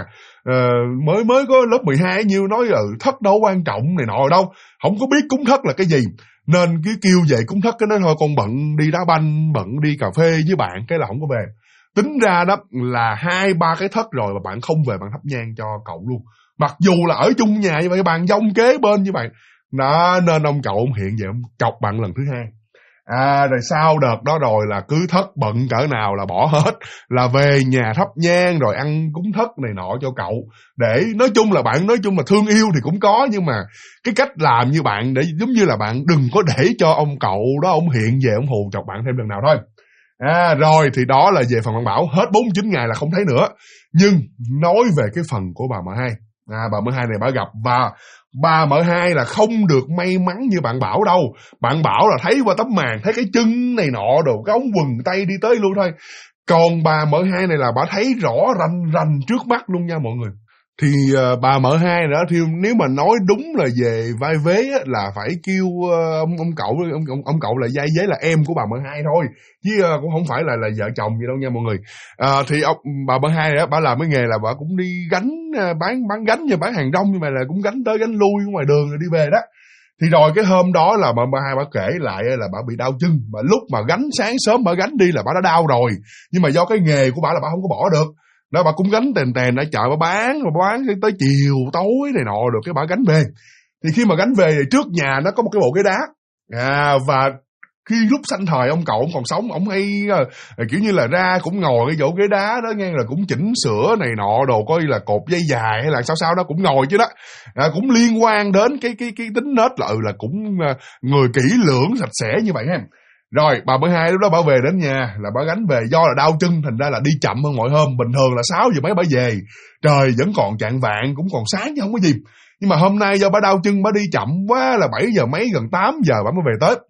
mới có lớp 12 nhiêu, nói thất đâu quan trọng này nọ đâu, không có biết cúng thất là cái gì, nên cứ kêu về cúng thất cái nói thôi con bận đi đá banh, bận đi cà phê với bạn, cái là không có về. Tính ra đó là 2-3 cái thất rồi mà bạn không về bạn thắp nhang cho cậu luôn, mặc dù là ở chung nhà như vậy, bàn dông kế bên như vậy. Đó, nên ông cậu ông hiện về ông chọc bạn lần thứ hai. Rồi sau đợt đó rồi là cứ thất bận cỡ nào là bỏ hết, là về nhà thắp nhang rồi ăn cúng thất này nọ cho cậu. Để nói chung là thương yêu thì cũng có, nhưng mà cái cách làm như bạn để giống như là bạn đừng có để cho ông cậu đó ông hiện về ông hù chọc bạn thêm lần nào thôi. Rồi thì đó là về phần bạn Bảo, hết 49 ngày là không thấy nữa. Nhưng nói về cái phần của bà M2. Bà M2 này bà gặp, và bà M2 là không được may mắn như bạn Bảo đâu. Bạn Bảo là thấy qua tấm màn, thấy cái chân này nọ đồ, cái ống quần tay đi tới luôn thôi. Còn bà M2 này là bà thấy rõ rành trước mắt luôn nha mọi người. Thì bà M2 đó thì nếu mà nói đúng là về vai vế là phải kêu ông cậu là vai vế là em của bà M2 thôi, chứ cũng không phải là vợ chồng gì đâu nha mọi người. Thì bà M2 đó bà làm cái nghề là bà cũng đi gánh bán gánh như bán hàng rong, nhưng mà là cũng gánh tới gánh lui ngoài đường rồi đi về đó. Thì rồi cái hôm đó là bà M2 bà kể lại là bà bị đau chân, mà lúc mà gánh sáng sớm bà gánh đi là bà đã đau rồi, nhưng mà do cái nghề của bà là bà không có bỏ được. Đó, bà cũng gánh tèn ở chợ, bà bán tới chiều tối này nọ được cái bà gánh về. Thì khi mà gánh về thì trước nhà nó có một cái bộ ghế đá. Và khi lúc sanh thời ông cậu ông còn sống, ông hay kiểu như là ra cũng ngồi cái chỗ ghế đá đó nghe, là cũng chỉnh sửa này nọ đồ, coi là cột dây dài hay là sao đó cũng ngồi chứ đó. Cũng liên quan đến cái tính nết là cũng người kỹ lưỡng sạch sẽ như vậy ha. Rồi bà M2 lúc đó bà về đến nhà là bà gánh về, do là đau chân thành ra là đi chậm hơn mọi hôm. Bình thường là 6 giờ mấy bà về, trời vẫn còn chạng vạng, cũng còn sáng chứ không có gì. Nhưng mà hôm nay do bà đau chân bà đi chậm quá, là 7 giờ mấy gần 8 giờ bà mới về tới.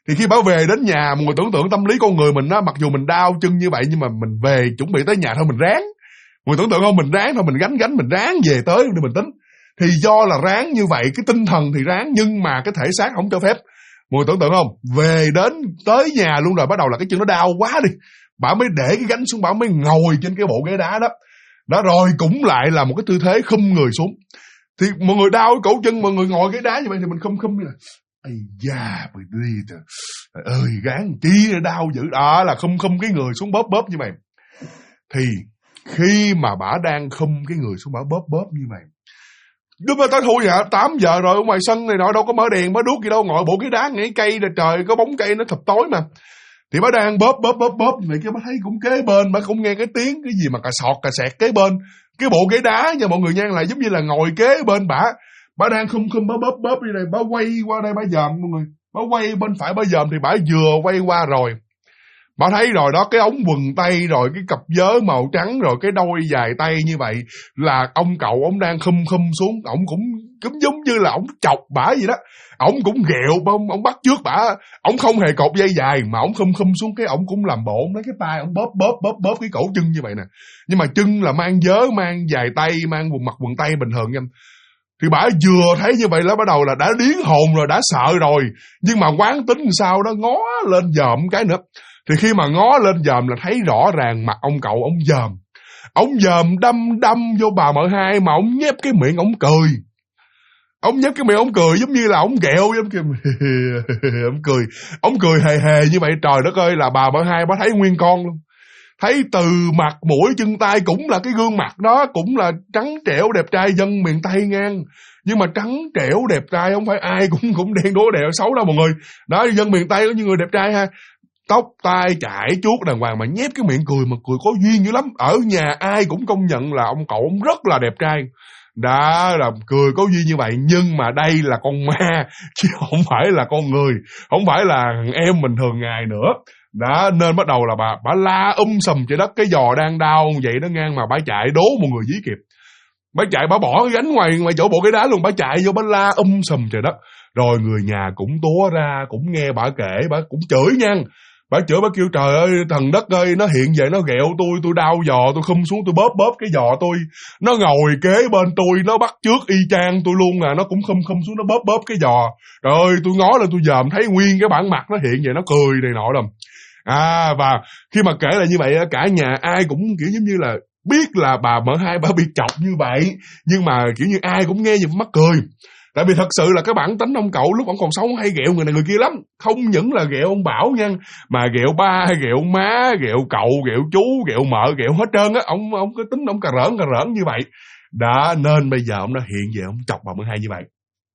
Thì khi bà về đến nhà, mọi người tưởng tượng tâm lý con người mình á, mặc dù mình đau chân như vậy nhưng mà mình về chuẩn bị tới nhà thôi mình ráng. Mọi người tưởng tượng không, mình ráng thôi, mình gánh mình ráng về tới để mình tính. Thì do là ráng như vậy, cái tinh thần thì ráng nhưng mà cái thể xác không cho phép. Mọi người tưởng tượng không, về đến tới nhà luôn rồi, bắt đầu là cái chân nó đau quá đi, bà mới để cái gánh xuống, bà mới ngồi trên cái bộ ghế đá đó. Đó rồi cũng lại là một cái tư thế khum người xuống. Thì mọi người đau cái cổ chân, mọi người ngồi ghế đá như vậy thì mình khum như là ây da, mày đi trời ơi, gán chi đau dữ. Đó là khum cái người xuống bóp như vậy. Thì khi mà bà đang khum cái người xuống, bà bóp như vậy, lúc đó tới thu vậy 8 giờ rồi, ở ngoài sân này nọ đâu có mở đèn mở đuốc gì đâu, ngồi bộ ghế đá ngay cây là trời có bóng cây nó thập tối mà. Thì bà đang bóp vậy chứ bà thấy cũng kế bên, bà cũng nghe cái tiếng cái gì mà cà sọt cà sẹt kế bên cái bộ ghế đá nha mọi người nha, là giống như là ngồi kế bên bà đang khum bà bóp đi đây, bà quay qua đây bà dòm mọi người, bà quay bên phải bà dòm thì bà vừa quay qua rồi. Bà thấy rồi đó, cái ống quần tây rồi cái cặp vớ màu trắng rồi cái đôi dài tay như vậy là ông cậu ông đang khum xuống, ổng cũng giống như là ổng chọc bả vậy đó. Ổng cũng ghẹo, ông bắt trước bả, ổng không hề cột dây dài mà ổng khum xuống, cái ổng cũng làm bộ, ổng lấy cái tay ổng bóp cái cổ chân như vậy nè. Nhưng mà chân là mang vớ, mang dài tay, mang quần tây bình thường nha. Thì bả vừa thấy như vậy là bắt đầu là đã điếng hồn rồi, đã sợ rồi, nhưng mà quán tính sao đó ngó lên dòm cái nữa. Thì khi mà ngó lên dòm là thấy rõ ràng mặt ông cậu ông dòm đâm vô bà mợ hai mà ông nhép cái miệng ông cười. Ông nhép cái miệng ông cười giống như là ông ghẹo giống kiểu ông cười hề như vậy. Trời đất ơi, là bà mợ hai bà thấy nguyên con luôn. Thấy từ mặt mũi chân tay cũng là cái gương mặt đó, cũng là trắng trẻo đẹp trai dân miền Tây ngang. Nhưng mà trắng trẻo đẹp trai không phải ai cũng đen đố đẹp xấu đâu mọi người. Đó, dân miền Tây có những người đẹp trai ha. Tóc tai chải chuốt đàng hoàng mà nhép cái miệng cười mà cười có duyên dữ lắm. Ở nhà ai cũng công nhận là ông cậu ông rất là đẹp trai. Đã là cười có duyên như vậy, nhưng mà đây là con ma chứ không phải là con người, không phải là em mình thường ngày nữa. Đó, nên bắt đầu là bà la sầm trên đất, cái giò đang đau vậy đó ngang mà bà chạy đố một người dí kịp. Bà chạy, bà bỏ cái gánh ngoài chỗ bộ cái đá luôn, bà chạy vô bà la sầm trời đất. Rồi người nhà cũng túa ra, cũng nghe bà kể, bà cũng chửi nha. Bà chửi, bà kêu trời ơi thần đất ơi, nó hiện về nó ghẹo tôi đau giò, tôi khum xuống tôi bóp cái giò tôi, nó ngồi kế bên tôi, nó bắt trước y chang tôi luôn à, nó cũng khum xuống nó bóp cái giò. Trời ơi, tôi ngó lên tôi dòm thấy nguyên cái bản mặt nó hiện về, nó cười này nọ lắm. Và khi mà kể là như vậy cả nhà ai cũng kiểu giống như là biết là bà mợ hai bà bị chọc như vậy, nhưng mà kiểu như ai cũng nghe như mắc cười. Tại vì thật sự là cái bản tính ông cậu lúc ông còn sống hay ghẹo người này người kia lắm. Không những là ghẹo ông Bảo nha, mà ghẹo ba, ghẹo má, ghẹo cậu, ghẹo chú, ghẹo mợ, ghẹo hết trơn á. Ông cái tính ông cà rỡn như vậy. Đã nên bây giờ ông đã hiện về ông chọc bà mợ hai như vậy.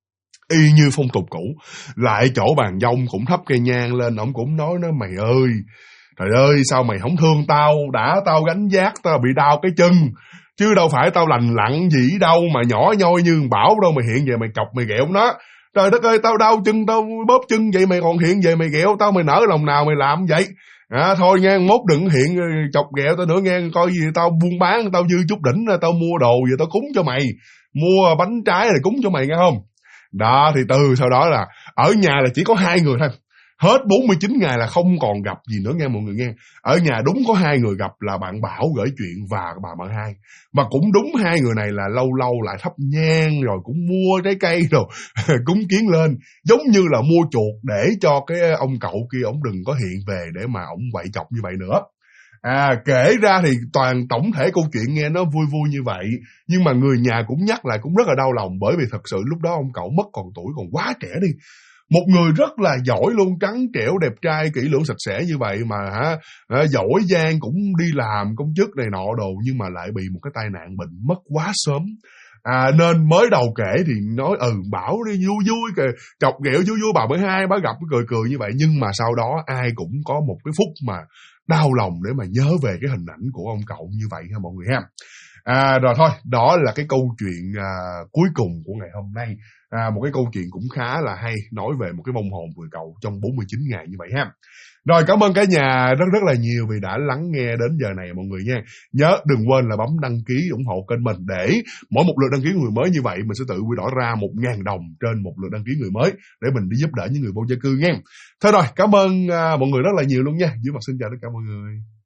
Y như phong tục cũ. Lại chỗ bàn dông cũng thắp cây nhang lên, ông cũng nói mày ơi, trời ơi sao mày không thương tao, đã tao gánh vác tao bị đau cái chân, chứ đâu phải tao lành lặn gì đâu mà nhỏ nhoi như Bảo đâu mà hiện về mày chọc mày ghẹo nó. Trời đất ơi, tao đau chân, tao bóp chân vậy mày còn hiện về mày ghẹo tao, mày nỡ lòng nào mày làm vậy. Thôi nha, mốt đừng hiện chọc ghẹo tao nữa nghe, coi gì tao buôn bán, tao dư chút đỉnh, tao mua đồ vậy tao cúng cho mày, mua bánh trái rồi cúng cho mày nghe không. Đó, thì từ sau đó là ở nhà là chỉ có 2 người thôi. Hết 49 ngày là không còn gặp gì nữa nghe mọi người nghe. Ở nhà đúng có 2 người gặp là bạn Bảo gửi chuyện và bà mợ hai. Mà cũng đúng 2 người này là lâu lâu lại thắp nhang rồi cũng mua trái cây rồi cúng kiến lên. Giống như là mua chuộc để cho cái ông cậu kia ông đừng có hiện về để mà ông quậy chọc như vậy nữa. Kể ra thì tổng thể câu chuyện nghe nó vui như vậy, nhưng mà người nhà cũng nhắc lại cũng rất là đau lòng, bởi vì thật sự lúc đó ông cậu mất còn tuổi, còn quá trẻ đi. Một người rất là giỏi luôn, trắng trẻo, đẹp trai, kỹ lưỡng, sạch sẽ như vậy mà giỏi giang cũng đi làm công chức này nọ đồ, nhưng mà lại bị một cái tai nạn bệnh mất quá sớm. Nên mới đầu kể thì nói Bảo đi vui kìa, chọc ghẹo vui bà mới hai, bà gặp cười như vậy, nhưng mà sau đó ai cũng có một cái phút mà đau lòng để mà nhớ về cái hình ảnh của ông cậu như vậy ha mọi người ha. Rồi thôi, đó là cái câu chuyện cuối cùng của ngày hôm nay. Một cái câu chuyện cũng khá là hay, nói về một cái vong hồn vừa cầu trong 49 ngày như vậy ha. Rồi, cảm ơn cả nhà rất rất là nhiều vì đã lắng nghe đến giờ này mọi người nha. Nhớ đừng quên là bấm đăng ký ủng hộ kênh mình, để mỗi một lượt đăng ký người mới như vậy mình sẽ tự quy đổi ra 1.000 đồng trên một lượt đăng ký người mới để mình đi giúp đỡ những người vô gia cư nha. Thôi rồi, cảm ơn mọi người rất là nhiều luôn nha. Dưới mặt xin chào tất cả mọi người.